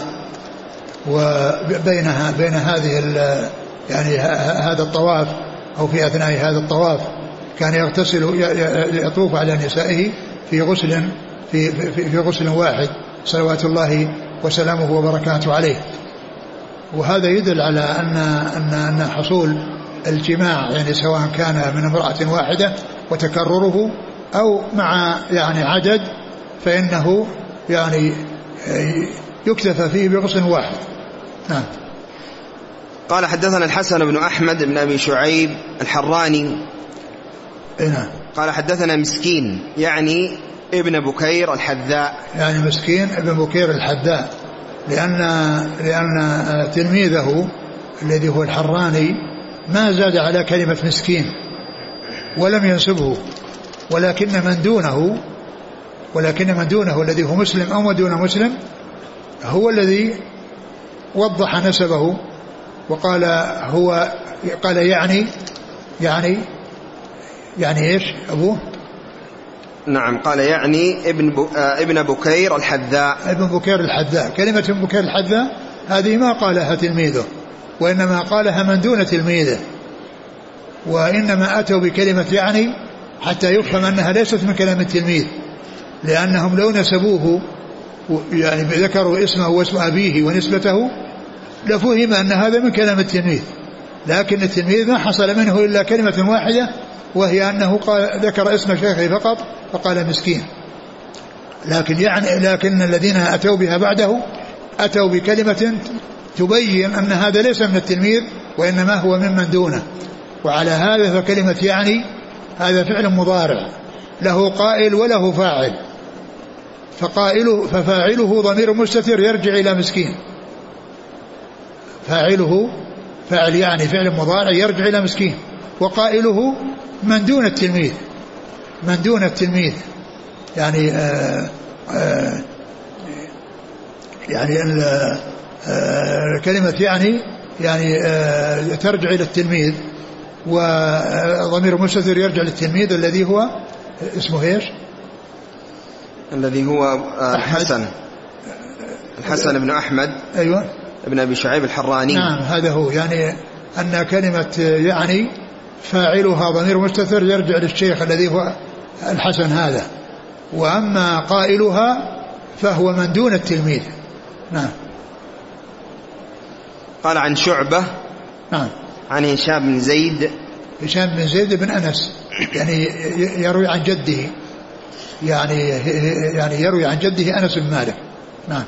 وبينها بين هذه يعني هذا الطواف أو في أثناء هذا الطواف كان يغتسل يطوف على نسائه في غسل في في, في غسل واحد صلوات الله وسلامه وبركاته عليه. وهذا يدل على أن أن أن حصول الجماع يعني سواء كان من امرأة واحدة وتكرره أو مع يعني عدد فإنه يعني يكتفى فيه بغسل واحد. نعم. قال حدثنا الحسن بن أحمد بن أبي شعيب الحراني. نعم. قال حدثنا مسكين يعني ابن بكير الحذاء، يعني مسكين ابن بكير الحذاء لأن لأن تلميذه الذي هو الحراني ما زاد على كلمة مسكين ولم ينسبه، ولكن من دونه ولكن من دونه الذي هو مسلم أو دون مسلم هو الذي وضح نسبه وقال هو قال يعني يعني يعني ايش ابوه؟ نعم قال يعني ابن ب... ابن بكير الحذاء. ابن بكير الحذاء. كلمة ابن بكير الحذاء هذه ما قالها تلميذه، وإنما قالها من دون تلميذه، وإنما أتوا بكلمة يعني حتى يفهم أنها ليست من كلام التلميذ، لأنهم لو نسبوه يعني ذكروا اسمه واسم أبيه ونسبته لفهم أن هذا من كلام التلميذ، لكن التلميذ ما حصل منه إلا كلمة واحدة، وهي أنه قال ذكر اسم شيخه فقط فقال مسكين. لكن يعني لكن الذين أتوا بها بعده أتوا بكلمة تبين أن هذا ليس من التلميذ وإنما هو ممن دونه. وعلى هذا فكلمة يعني هذا فعل مضارع له قائل وله فاعل، فقائله ففاعله ضمير مستتر يرجع إلى مسكين، فاعله فاعل يعني فعل مضارع يرجع إلى مسكين، وقائله من دون التلميذ من دون التلميذ يعني آآ آآ يعني كلمة يعني يعني ترجع إلى التلميذ، وضمير مستتر يرجع للتلميذ الذي هو اسمه ايش؟ الذي هو الحسن الحسن بن أحمد أيوة ابن أبي شعيب الحراني. نعم هذا هو، يعني أن كلمة يعني فاعلها ضمير مستتر يرجع للشيخ الذي هو الحسن هذا، وأما قائلها فهو من دون التلميذ. نعم. قال عن شعبة نعم عن هشام بن زيد هشام بن زيد بن أنس يعني يروي عن جده يعني يعني يروي عن جده أنس بن مالك. نعم.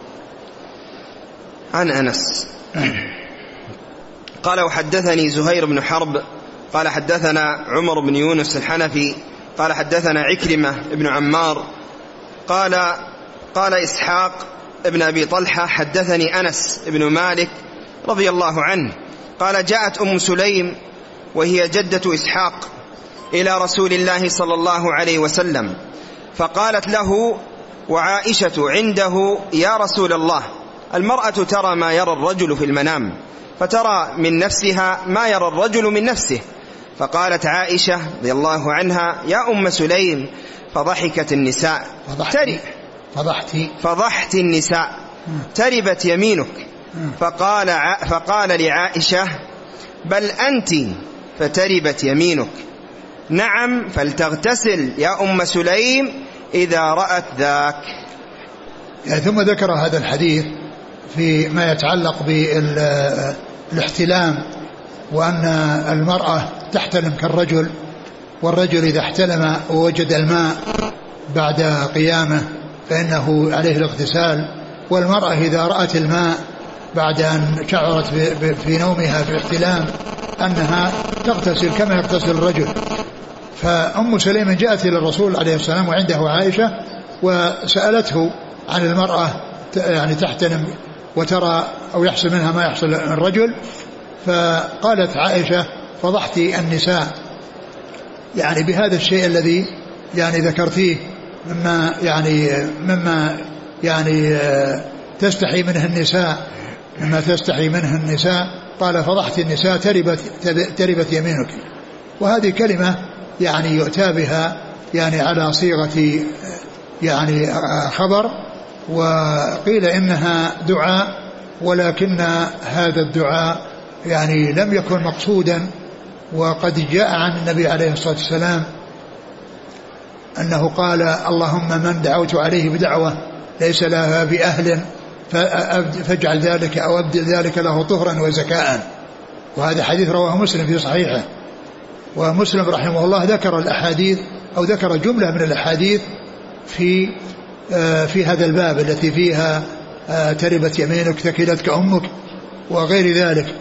عن أنس قال وحدثني زهير بن حرب قال حدثنا عمر بن يونس الحنفي قال حدثنا عكرمة بن عمار قال قال إسحاق ابن أبي طلحة حدثني أنس بن مالك رضي الله عنه قال جاءت أم سليم وهي جدة إسحاق إلى رسول الله صلى الله عليه وسلم فقالت له وعائشة عنده يا رسول الله المرأة ترى ما يرى الرجل في المنام فترى من نفسها ما يرى الرجل من نفسه. فقالت عائشة رضي الله عنها يا أم سليم فضحكت النساء فضحتي فضحتي فضحت النساء تربت يمينك. فقال فقال لعائشة بل أنت فتربت يمينك. نعم فلتغتسل يا أم سليم إذا رأت ذاك. يعني ثم ذكر هذا الحديث فيما يتعلق بالاحتلام، وأن المرأة تحتلم كالرجل، والرجل إذا احتلم ووجد الماء بعد قيامه فإنه عليه الاغتسال، والمرأة إذا رأت الماء بعد أن شعرت في نومها في احتلام أنها تغتسل كما يغتسل الرجل. فأم سليم جاءت إلى الرسول عليه السلام وعنده عائشة وسألته عن المرأة يعني تحتلم وترى أو يحصل منها ما يحصل الرجل، فقالت عائشة فضحت النساء يعني بهذا الشيء الذي يعني ذكرتيه مما يعني مما يعني تستحي منه النساء مما تستحي منه النساء قال فضحت النساء تربت تربت يمينك. وهذه كلمة يعني يؤتى بها يعني على صيغة يعني خبر، وقيل إنها دعاء، ولكن هذا الدعاء يعني لم يكن مقصودا. وقد جاء عن النبي عليه الصلاة والسلام أنه قال اللهم من دعوت عليه بدعوة ليس لها بأهل فاجعل ذلك أو أبدل ذلك له طهرا وزكاء. وهذا حديث رواه مسلم في صحيحه. ومسلم رحمه الله ذكر الأحاديث أو ذكر جملة من الأحاديث في في هذا الباب التي فيها تربت يمينك ثكلتك أمك وغير ذلك.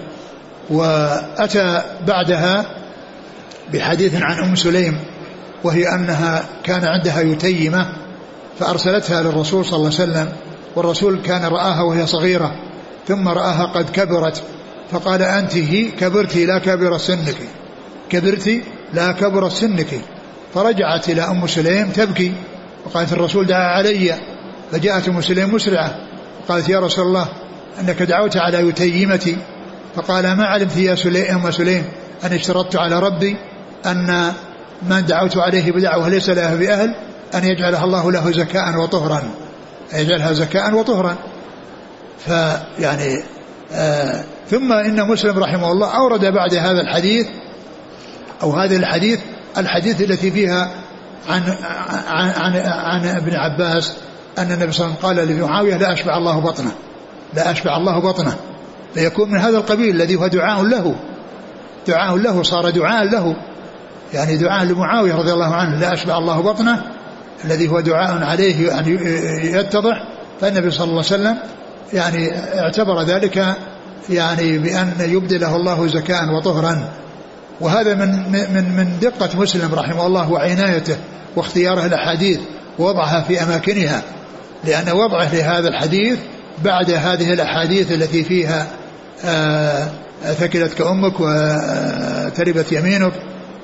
وأتى بعدها بحديث عن أم سليم وهي أنها كان عندها يتيمة فأرسلتها للرسول صلى الله عليه وسلم، والرسول كان رآها وهي صغيرة ثم رآها قد كبرت فقال أنت كبرت لا كبر سنك كبرت لا كبر سنك. فرجعت إلى أم سليم تبكي وقالت الرسول دعا علي، فجاءت أم سليم مسرعة وقالت يا رسول الله أنك دعوت على يتيمتي. فقال ما علمت يا أم سليم أن اشترطت على ربي أن من دعوت عليه بدعوة ليس لها بأهل أن يجعلها الله له زكاء وطهرا، يجعلها زكاء وطهرا. فيعني آه ثم إن مسلم رحمه الله أورد بعد هذا الحديث أو هذا الحديث الحديث التي فيها عن, عن, عن, عن ابن عباس أن النبي صلى الله عليه وسلم قال لمعاوية لا أشبع الله بطنه لا أشبع الله بطنه، فيكون من هذا القبيل الذي هو دعاء له دعاء له صار دعاء له، يعني دعاء لمعاوية رضي الله عنه لا أشبع الله بطنه الذي هو دعاء عليه أن يتضح. فالنبي صلى الله عليه وسلم يعني اعتبر ذلك يعني بأن يبدله الله زكاء وطهرا. وهذا من من من دقة مسلم رحمه الله وعنايته واختياره الأحاديث ووضعها في أماكنها، لأن وضعه لهذا الحديث بعد هذه الأحاديث التي فيها آه ثكلتك أمك وتربت يمينك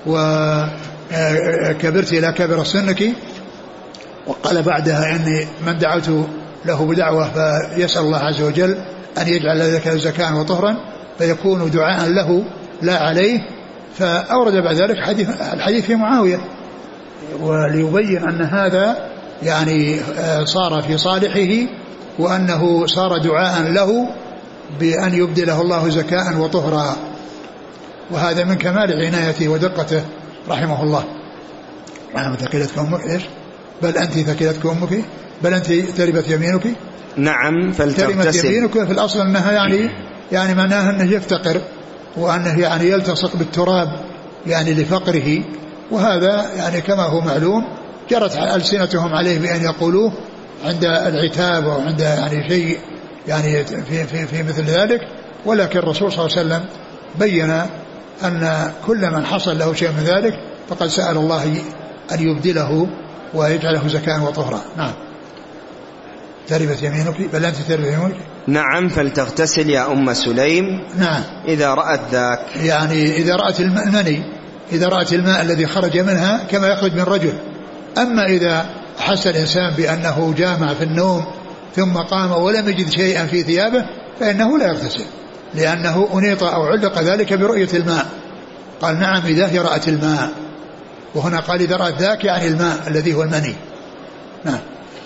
وكبرت إلى كبر سنك، وقال بعدها إني من دعوت له بدعوة فيسأل الله عز وجل أن يجعل ذلك زكاء وطهرا فيكون دعاء له لا عليه. فأورد بعد ذلك حديث الحديث في معاوية وليبين أن هذا يعني صار في صالحه وأنه صار دعاء له بأن يبدله الله زكاء وطهرا، وهذا من كمال عنايته ودقته رحمه الله. أنا ثكلتك أمك إيش بل أنت ثكلتك أمك بل أنت تربت يمينك نعم فلتغتسل. تربت يمينك في الأصل أنها يعني يعني معناها أنه يفتقر وأنه يعني يلتصق بالتراب يعني لفقره، وهذا يعني كما هو معلوم جرت ألسنتهم عليه بأن يقولوه عند العتاب أو عند يعني شيء يعني في, في, في مثل ذلك. ولكن الرسول صلى الله عليه وسلم بين أن كل من حصل له شيء من ذلك فقد سأل الله أن يبدله ويجعله زكاء وطهرا. نعم تربت يمينك بل أنت تربت يمينك نعم فلتغتسل يا أم سليم نعم إذا رأت ذاك، يعني إذا رأت المني إذا رأت الماء الذي خرج منها كما يخرج من رجل. أما إذا حس الإنسان بأنه جامع في النوم ثم قام ولم يجد شيئا في ثيابه فإنه لا يغتسل، لأنه أنيط أو علق ذلك برؤية الماء. قال نعم إذا رأت الماء، وهنا قال إذا رأت ذاك يعني الماء الذي هو المني. نعم.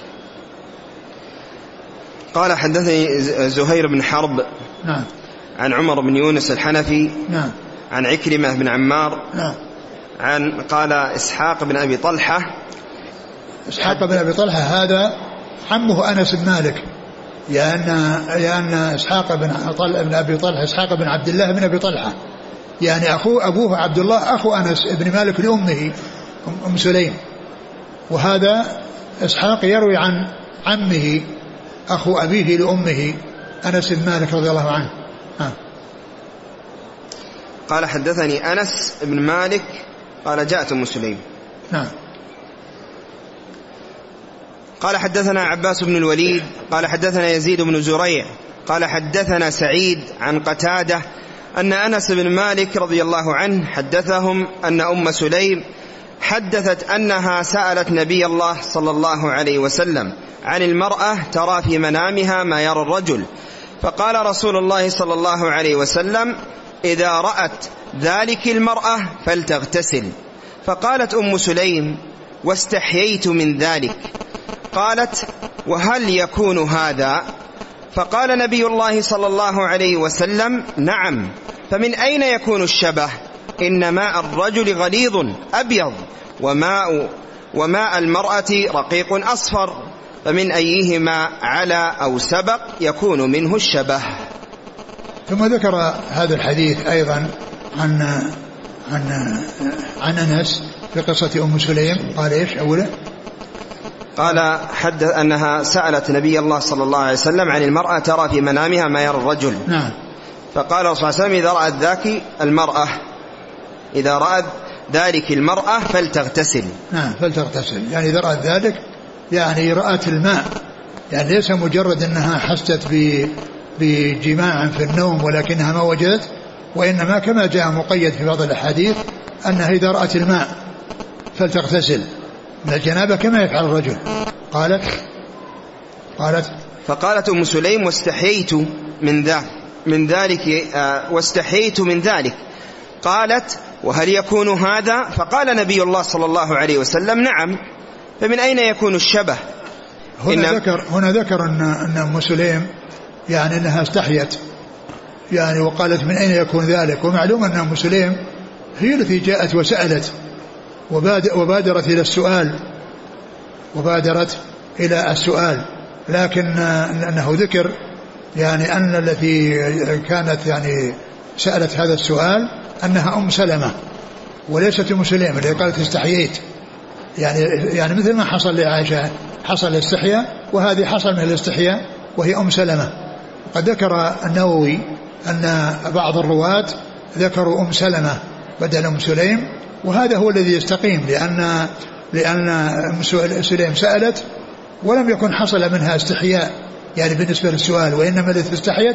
قال حدثني زهير بن حرب نعم عن عمر بن يونس الحنفي نعم عن عكرمة بن عمار نعم عن قال إسحاق بن أبي طلحة. إسحاق بن أبي طلحة هذا عمه أنس بن مالك، لأن لأن إسحاق بن بن أبي طلحة إسحاق بن عبد الله بن أبي طلحة يعني أخوه أبوه عبد الله أخو أنس بن مالك لأمه أم سليم، وهذا إسحاق يروي عن عمه أخو أبيه لأمه أنس بن مالك رضي الله عنه. ها. قال حدثني أنس بن مالك قال جاءت أم سليم. نعم. قال حدثنا عباس بن الوليد قال حدثنا يزيد بن زريع قال حدثنا سعيد عن قتادة أن أنس بن مالك رضي الله عنه حدثهم أن أم سليم حدثت أنها سألت نبي الله صلى الله عليه وسلم عن المرأة ترى في منامها ما يرى الرجل، فقال رسول الله صلى الله عليه وسلم إذا رأت ذلك المرأة فلتغتسل. فقالت أم سليم واستحييت من ذلك. قالت وهل يكون هذا؟ فقال نبي الله صلى الله عليه وسلم نعم، فمن أين يكون الشبه؟ إن ماء الرجل غليظ أبيض وماء, وماء المرأة رقيق أصفر، فمن أيهما على أو سبق يكون منه الشبه. ثم ذكر هذا الحديث أيضا عن عن عن أنس في قصة أم سليم. قال إيش أوله؟ قال حدث أنها سألت نبي الله صلى الله عليه وسلم عن المرأة ترى في منامها ما يرى الرجل. نعم. فقال رسول الله صلى الله عليه وسلم إذا رأت ذاك المرأة إذا رأت ذلك المرأة فلتغتسل. نعم فلتغتسل، يعني إذا رأت ذلك يعني رأت الماء، يعني ليس مجرد أنها حست بجماع في النوم ولكنها ما وجدت، وإنما كما جاء مقيد في بعض الأحاديث أنها إذا رأت الماء فلتغتسل من الجنابة كما يفعل الرجل. قالت قالت فقالت أم سليم واستحييت من ذلك من ذلك آه واستحييت من ذلك. قالت وهل يكون هذا؟ فقال نبي الله صلى الله عليه وسلم نعم، فمن أين يكون الشبه؟ هنا ذكر هنا ذكر أن أن أم سليم يعني أنها استحيت يعني وقالت من أين يكون ذلك. ومعلوم أن أم سليم هي التي جاءت وسألت وبادرت إلى السؤال وبادرت إلى السؤال لكن أنه ذكر يعني أن التي كانت يعني سألت هذا السؤال أنها أم سلمة وليست أم سليم اللي قالت استحييت. يعني يعني مثل ما حصل لعائشة حصل الاستحياء وهذه حصل من الاستحياء وهي أم سلمة. قد ذكر النووي أن بعض الرواة ذكروا أم سلمة بدل أم سليم وهذا هو الذي يستقيم لأن لأن أم سليم سألت ولم يكن حصل منها استحياء يعني بالنسبة للسؤال وإنما التي استحيت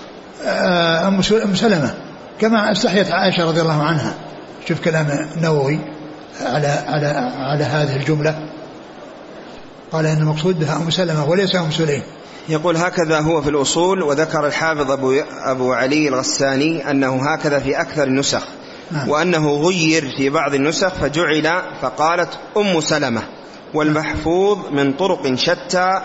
أم سلمة كما استحيت عائشة رضي الله عنها. شوف كلام النووي على على على هذه الجملة قال إن المقصود بها أم سلمة وليس أم سليم. يقول هكذا هو في الأصول. وذكر الحافظ أبو, أبو علي الغساني أنه هكذا في أكثر النسخ نعم. وأنه غير في بعض النسخ فجعل فقالت أم سلمة والمحفوظ من طرق شتى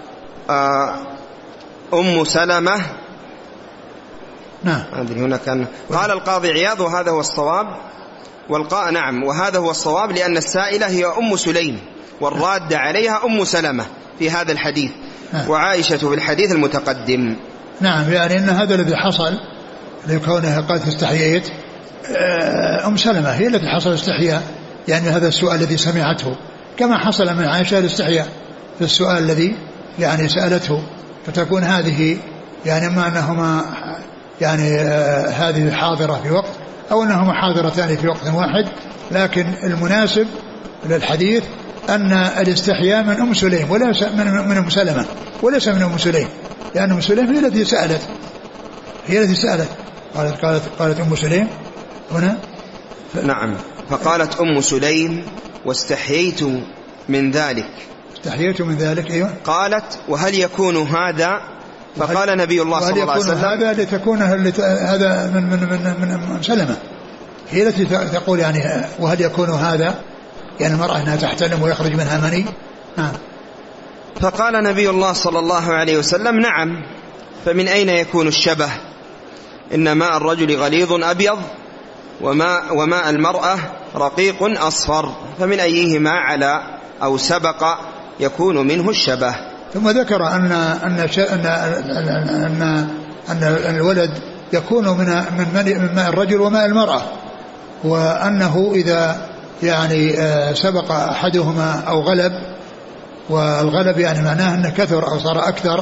أم سلمة نعم. هنا كان قال القاضي عياض وهذا هو الصواب والقاء نعم وهذا هو الصواب لأن السائلة هي أم سليم والراد عليها أم سلمة في هذا الحديث نعم. وعائشة في الحديث المتقدم. نعم يعني أن هذا الذي حصل لكونها قالت استحييت أم سلمة هي التي حصل استحياء يعني هذا السؤال الذي سمعته كما حصل من عائشة الاستحياء في السؤال الذي يعني سألته فتكون هذه يعني ما أنهما يعني آه هذه حاضرة في وقت أو أنهما حاضرتان في وقت واحد لكن المناسب للحديث أن الاستحياء من أم سليم وليس من, من أم سلمة وليس من أم سليم لأن أم سليم هي التي سألت هي التي سألت قالت قالت قالت أم سليم هنا ف... نعم فقالت أم سليم واستحييت من ذلك استحييت من ذلك أيوة. قالت وهل يكون هذا فقال نبي الله صلى الله عليه وسلم هذا لتكون هذا من من من من سلمة هي التي تقول يعني وهل يكون هذا يعني المرأة أنها تحتلم ويخرج منها مني نعم. فقال نبي الله صلى الله عليه وسلم نعم فمن أين يكون الشبه إن ماء الرجل غليظ أبيض وماء, وماء المرأة رقيق أصفر فمن أيهما على أو سبق يكون منه الشبه. ثم ذكر أن أن أن أن, أن الولد يكون من من ماء الرجل وماء المرأة وأنه إذا يعني سبق أحدهما أو غلب والغلب يعني معناه أنه كثر أو صار أكثر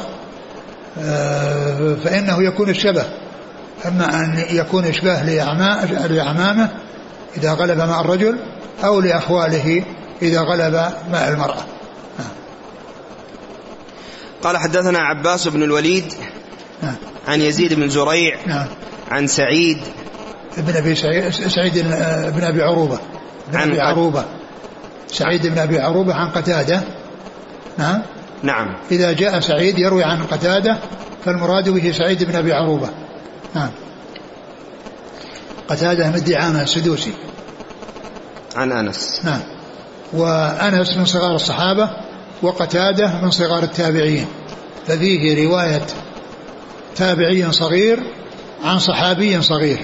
فإنه يكون الشبه أما أن يكون إشباه لأعمامه إذا غلب ماء الرجل أو لأخواله إذا غلب ماء المرأة. قال حدثنا عباس بن الوليد عن يزيد بن زريع عن سعيد بن أبي سعيد سعيد بن أبي عروبة بن أبي عروبة سعيد بن أبي عروبة عن قتادة نعم نعم إذا جاء سعيد يروي عن قتادة فالمراد به سعيد بن أبي عروبة نعم. قتادة من دعامة السدوسي عن أنس نعم وأنس من صغار الصحابة وقتادة من صغار التابعين ففيه رواية تابعي صغير عن صحابي صغير.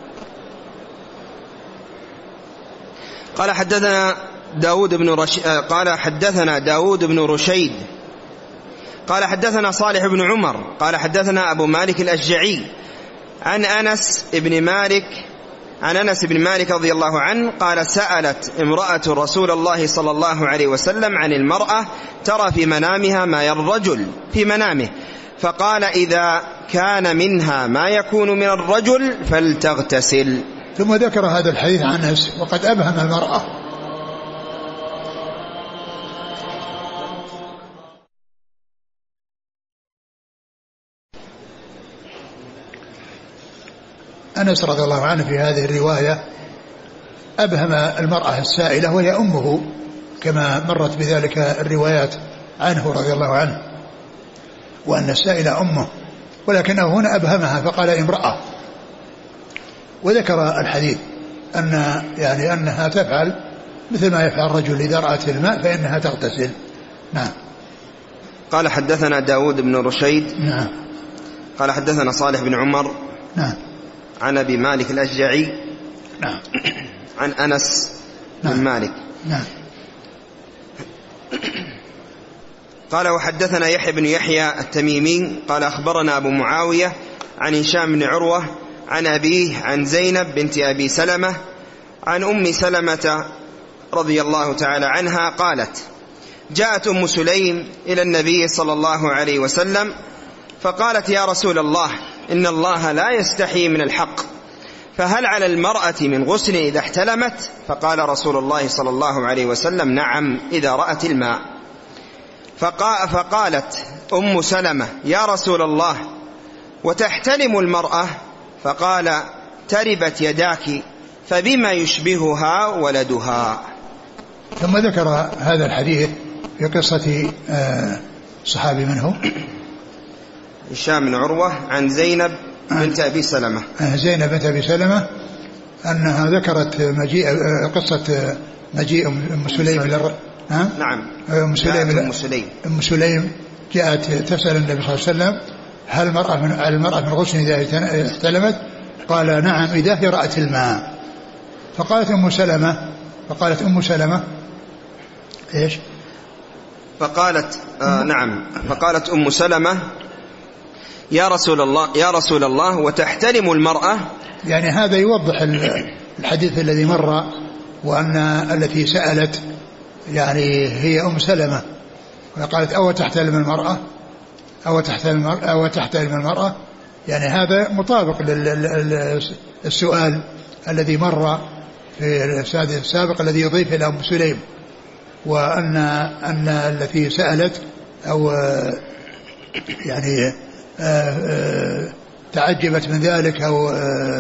قال حدثنا داود بن رش... قال حدثنا داود بن رشيد قال حدثنا صالح بن عمر قال حدثنا أبو مالك الأشجعي عن أنس بن مالك عن أنس بن مالك رضي الله عنه قال سألت امرأة رسول الله صلى الله عليه وسلم عن المرأة ترى في منامها ما يرى الرجل في منامه فقال إذا كان منها ما يكون من الرجل فلتغتسل. ثم ذكر هذا الحديث عن أنس وقد أبهم المرأة أنس رضي الله عنه في هذه الرواية أبهم المرأة السائلة وهي أمه كما مرت بذلك الروايات عنه رضي الله عنه وأن السائلة أمه ولكنه هنا أبهمها فقال امرأة وذكر الحديث أن يعني أنها تفعل مثل ما يفعل الرجل إذا رأت الماء فإنها تغتسل. نعم. قال حدثنا داود بن رشيد نعم قال حدثنا صالح بن عمر نعم عن أبي مالك الأشجعي نعم عن أنس نعم بن مالك نعم قال وحدثنا يحيى بن يحيى التميمي قال أخبرنا أبو معاوية عن هشام بن عروة عن أبيه عن زينب بنت أبي سلمة عن أم سلمة رضي الله تعالى عنها قالت جاءت أم سليم إلى النبي صلى الله عليه وسلم فقالت يا رسول الله إن الله لا يستحي من الحق فهل على المرأة من غسل إذا احتلمت؟ فقال رسول الله صلى الله عليه وسلم نعم إذا رأت الماء. فقالت أم سلمة يا رسول الله وتحتلم المرأة؟ فقال تربت يداك فبما يشبهها ولدها. ثم ذكر هذا الحديث في قصة صحابي منه هشام بن عروة عن زينب بنت أبي سلمة زينب بنت أبي سلمة أنها ذكرت مجيء قصة مجيء أم سليم إلى نعم أم سليم أم سليم أم سليم جاءت تسأل النبي صلى الله عليه وسلم هل المرأة من المرأة من غسل إذا احتلمت؟ قال نعم إذا هي رأت الماء. فقالت أم سلمة فقالت أم سلمة إيش؟ فقالت آه نعم فقالت أم سلمة يا رسول الله يا رسول الله وتحتلم المرأة؟ يعني هذا يوضح الحديث الذي مر وأن التي سألت يعني هي أم سلمة وقالت أو تحتلم المرأة أو تحتلم المرأة أو تحتلم المرأة يعني هذا مطابق للسؤال الذي مر في السابق الذي يضيف إلى أم سليم وأن أن التي سألت أو يعني تعجبت من ذلك أو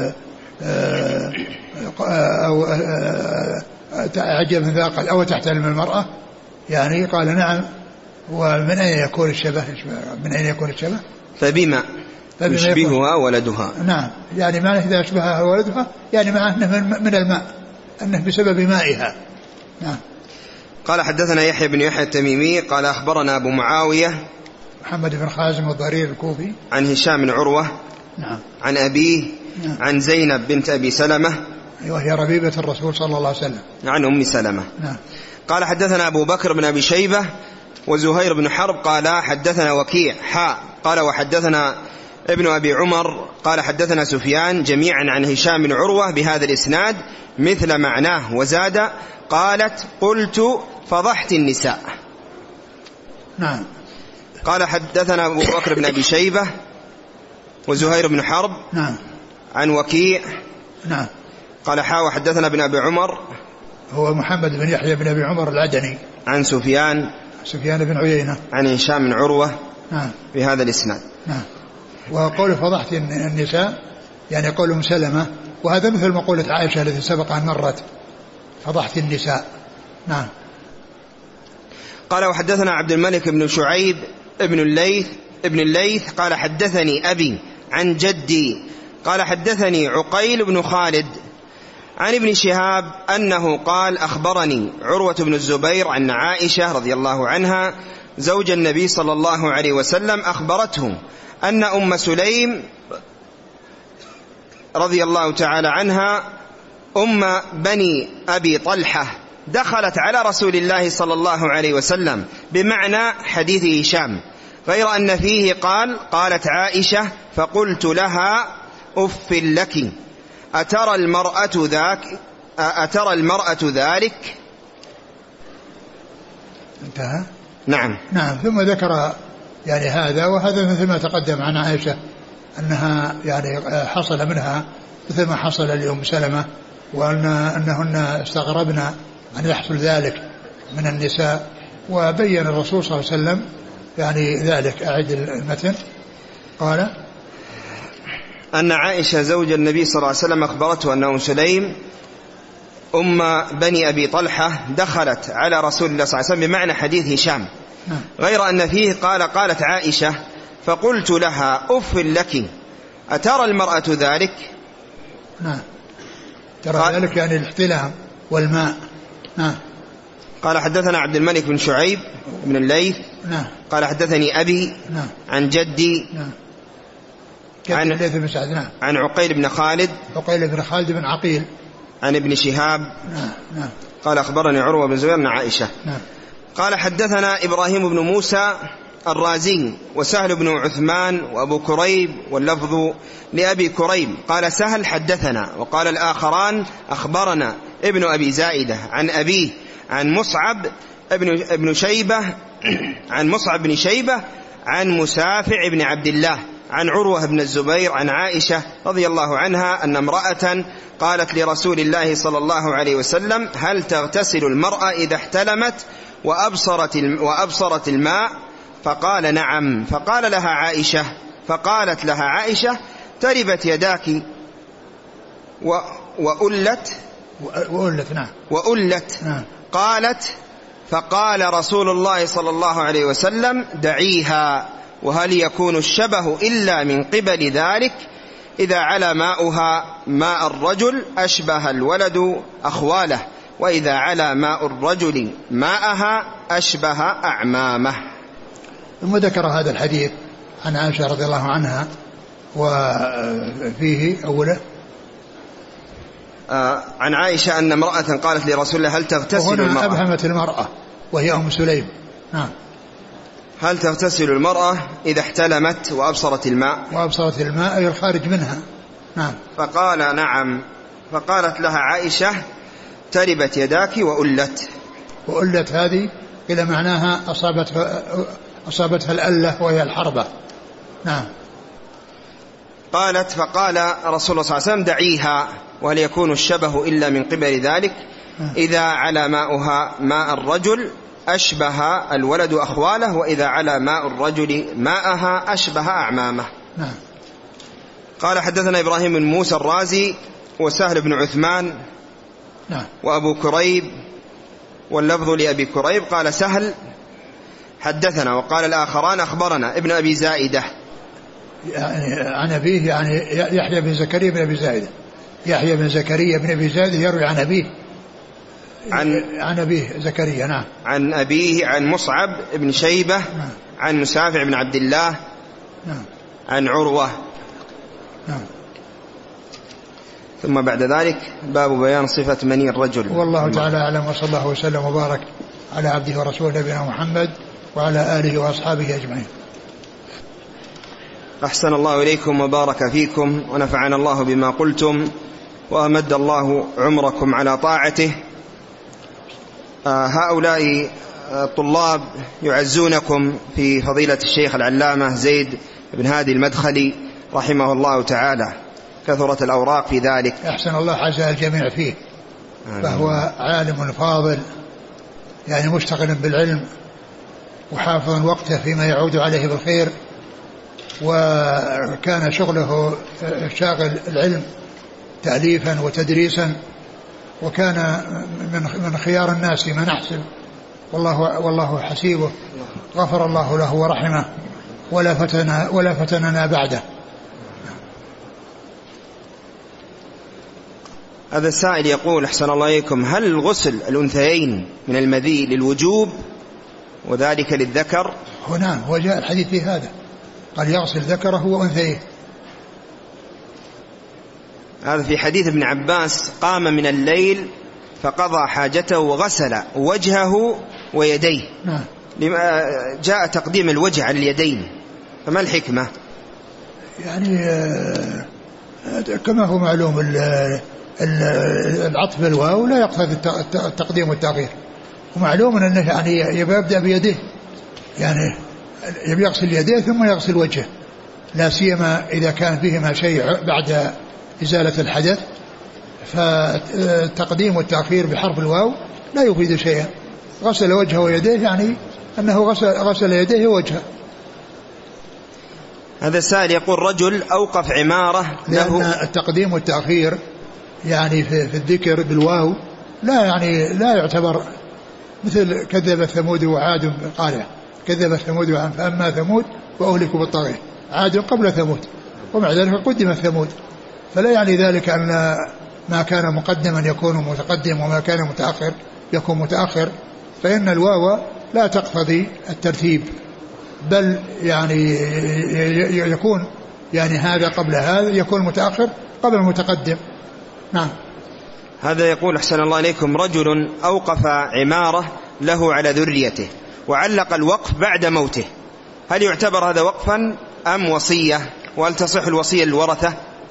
أو تعجب من ذلك أو تحتلم المرأة يعني قال نعم. ومن أين يكون الشبه؟ من أين يكون الشبه؟ فبما يشبهها ولدها. نعم يعني معنى إذا أشبهها ولدها يعني معنى أنه من الماء أنه بسبب مائها. نعم. قال حدثنا يحيى بن يحيى التميمي قال أخبرنا أبو معاوية محمد بن خازم الضرير الكوفي عن هشام بن عروة نعم عن أبيه نعم عن زينب بنت أبي سلمة وهي ربيبة الرسول صلى الله عليه وسلم عن أم سلمة. نعم. قال حدثنا أبو بكر بن أبي شيبة وزهير بن حرب قال حدثنا وكيع حاء قال وحدثنا ابن أبي عمر قال حدثنا سفيان جميعا عن هشام بن عروة بهذا الإسناد مثل معناه وزاد قالت قلت فضحت النساء. نعم. قال حدثنا أبو بكر بن أبي شيبة وزهير بن حرب نعم عن وكيع نعم قال حا وحدثنا ابن أبي عمر هو محمد بن يحيى بن أبي عمر العدني عن سفيان سفيان بن عيينة عن هشام بن عروة نعم بهذا الإسناد. نعم. وقول فضحت النساء يعني قول أم سلمة وهذا مثل مقولة عائشة التي سبق أن مرت فضحت النساء. نعم. قال وحدثنا عبد الملك بن شعيب ابن الليث ابن الليث قال حدثني أبي عن جدي قال حدثني عقيل بن خالد عن ابن شهاب أنه قال أخبرني عروة بن الزبير عن عائشة رضي الله عنها زوج النبي صلى الله عليه وسلم أخبرته أن أم سليم رضي الله تعالى عنها أم بني أبي طلحة دخلت على رسول الله صلى الله عليه وسلم بمعنى حديث هشام غير أن فيه قال قالت عائشة فقلت لها أف لك أترى المرأة ذاك أترى المرأة ذلك. انتهى. نعم. نعم. ثم ذكر يعني هذا وهذا مثل ما تقدم عن عائشة أنها يعني حصل منها مثل ما حصل لأم سلمة وأن أنهن استغربن أن يحصل ذلك من النساء وبين الرسول صلى الله عليه وسلم يعني ذلك. أعد المتن. قال أن عائشة زوج النبي صلى الله عليه وسلم أخبرته أن أم سليم أم بني أبي طلحة دخلت على رسول الله صلى الله عليه وسلم بمعنى حديث هشام غير أن فيه قال قالت عائشة فقلت لها أف لك أترى المرأة ذلك. نعم. ترى ذلك يعني الاحتلام والماء. نعم. قال حدثنا عبد الملك بن شعيب بن الليث نعم. قال حدثني أبي نعم. عن جدي نعم. عن الليث بن سعد. نعم. عن عقيل بن خالد عقيل بن خالد بن عقيل عن ابن شهاب. نعم. نعم. قال أخبرني عروة بن زبير عن عائشة. نعم. قال حدثنا إبراهيم بن موسى الرازي وسهل بن عثمان وأبو كريب واللفظ لأبي كريب قال سهل حدثنا، وقال الآخران أخبرنا ابن أبي زائدة عن أبيه عن مصعب ابن, ابن شيبة عن مصعب بن شيبة عن مسافع بن عبد الله عن عروة بن الزبير عن عائشة رضي الله عنها أن امرأة قالت لرسول الله صلى الله عليه وسلم هل تغتسل المرأة إذا احتلمت وأبصرت, وأبصرت الماء؟ فقال نعم. فقال لها عائشة فقالت لها عائشة تربت يداك و وألت وألت نعم وألت نعم. قالت فقال رسول الله صلى الله عليه وسلم دعيها، وهل يكون الشبه إلا من قبل ذلك؟ إذا على ماؤها ماء الرجل أشبه الولد أخواله، وإذا على ماء الرجل ماءها أشبه أعمامه. ثم ذكر هذا الحديث عن عائشة رضي الله عنها، وفيه أوله آه عن عائشة أن امرأة قالت لرسول الله هل تغتسل المرأة، أبهمت المرأة وهي أم سليم. نعم. هل تغتسل المرأة إذا احتلمت وأبصرت الماء وأبصرت الماء أي الخارج منها. نعم. فقال نعم. فقالت لها عائشة تربت يداك وألت. وألت هذه إلى معناها أصابتها, أصابتها الألة وهي الحربة. نعم. قالت فقال رسول الله صلى الله عليه وسلم دعيها، وهل يكون الشبه إلا من قبل ذلك؟ إذا على ماؤها ماء الرجل أشبه الولد أخواله، وإذا على ماء الرجل ماءها أشبه أعمامه. نعم. قال حدثنا إبراهيم بن موسى الرازي وسهل بن عثمان. نعم. وأبو كريب واللفظ لأبي كريب قال سهل حدثنا، وقال الآخران أخبرنا ابن أبي زائدة يعني عن أبيه يعني يحيى بن زكريا بن أبي زائدة. يحيى بن زكريا بن أبي زائدة يروي عن أبيه عن, عن أبيه زكريا. نعم. عن أبيه عن مصعب بن شيبة. نعم. عن مسافع بن عبد الله. نعم. عن عروة. نعم. ثم بعد ذلك باب بيان صفة مني الرجل. والله تعالى أعلم، وصلى الله وسلم وبارك على عبده ورسوله نبينا محمد وعلى آله وأصحابه أجمعين. أحسن الله إليكم وبارك فيكم، ونفعنا الله بما قلتم، وأمد الله عمركم على طاعته. آه هؤلاء الطلاب يعزونكم في فضيلة الشيخ العلامة زيد بن هادي المدخلي رحمه الله تعالى، كثرت الأوراق في ذلك. أحسن الله حاجة الجميع فيه. آمين. فهو عالم فاضل يعني مشتغل بالعلم وحافظ وقته فيما يعود عليه بالخير، وكان شغله شاغل العلم تأليفا وتدريسا، وكان من من خيار الناس من أحسن، والله والله حسيبه، غفر الله له ورحمه ولا فتنا ولا فتننا بعده. هذا السائل يقول أحسن الله إليكم، هل الغسل الأنثيين من المذي للوجوب وذلك للذكر؟ نعم، وجاء الحديث في هذا، قال يغسل ذكره وأنثيه. هذا في حديث ابن عباس قام من الليل فقضى حاجته وغسل وجهه ويديه. نعم. لما جاء تقديم الوجه على اليدين، فما الحكمة؟ يعني كما هو معلوم العطف بالواو لا يقتضي التقديم والتأخير، ومعلوم أنه يعني يبدأ بيده، يعني يبي يغسل يديه ثم يغسل وجهه، لا سيما إذا كان فيهما شيء بعد إزالة الحدث، فالتقديم والتأخير بحرف الواو لا يفيد شيئا. غسل وجهه ويديه يعني أنه غسل, غسل يديه ووجهه. هذا السائل يقول رجل أوقف عمارة له، لأن التقديم والتأخير يعني في, في الذكر بالواو لا يعني لا يعتبر، مثل كذب ثمود وعاد قارعة، كذب ثمود وعاد فأما ثمود وأهلكوا بالطاغية، عاد قبل ثمود ومع ذلك قدم ثمود، فلا يعني ذلك أن ما كان مقدما يكون متقدم وما كان متأخر يكون متأخر، فإن الواو لا تقتضي الترتيب، بل يعني يكون يعني هذا قبل هذا يكون متأخر قبل المتقدم. نعم. هذا يقول أحسن الله إليكم: رجل أوقف عمارة له على ذريته وعلق الوقف بعد موته، هل يعتبر هذا وقفا أم وصية؟ وهل تصح الوصية للورثة؟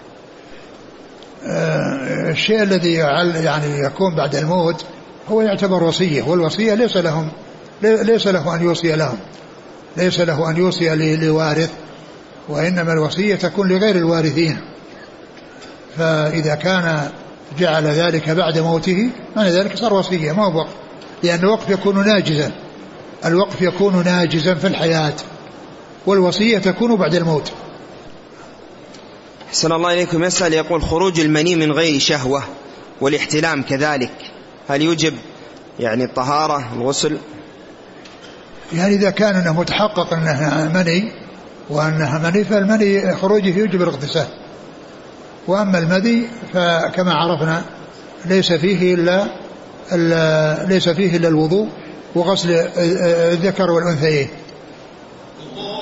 آه الشيء الذي يعني يكون بعد الموت هو يعتبر وصية، والوصية ليس لهم ليس له أن يوصي لهم، ليس له أن يوصي لوارث، وإنما الوصية تكون لغير الوارثين. فإذا كان جعل ذلك بعد موته معنى ذلك صار وصية ما هو وقف، لأن الوقف يكون ناجزا، الوقف يكون ناجزا في الحياة، والوصية تكون بعد الموت. أحسن الله إليكم. يسأل يقول: خروج المني من غير شهوة والاحتلام كذلك، هل يوجب يعني الطهارة الغسل؟ يعني إذا كان أنه متحقق أنها مني وأنها مني فالمني خروجه يوجب الاغتسال، وأما المذي فكما عرفنا ليس فيه إلا, إلا ليس فيه إلا الوضوء وغسل الذكر والأنثيين.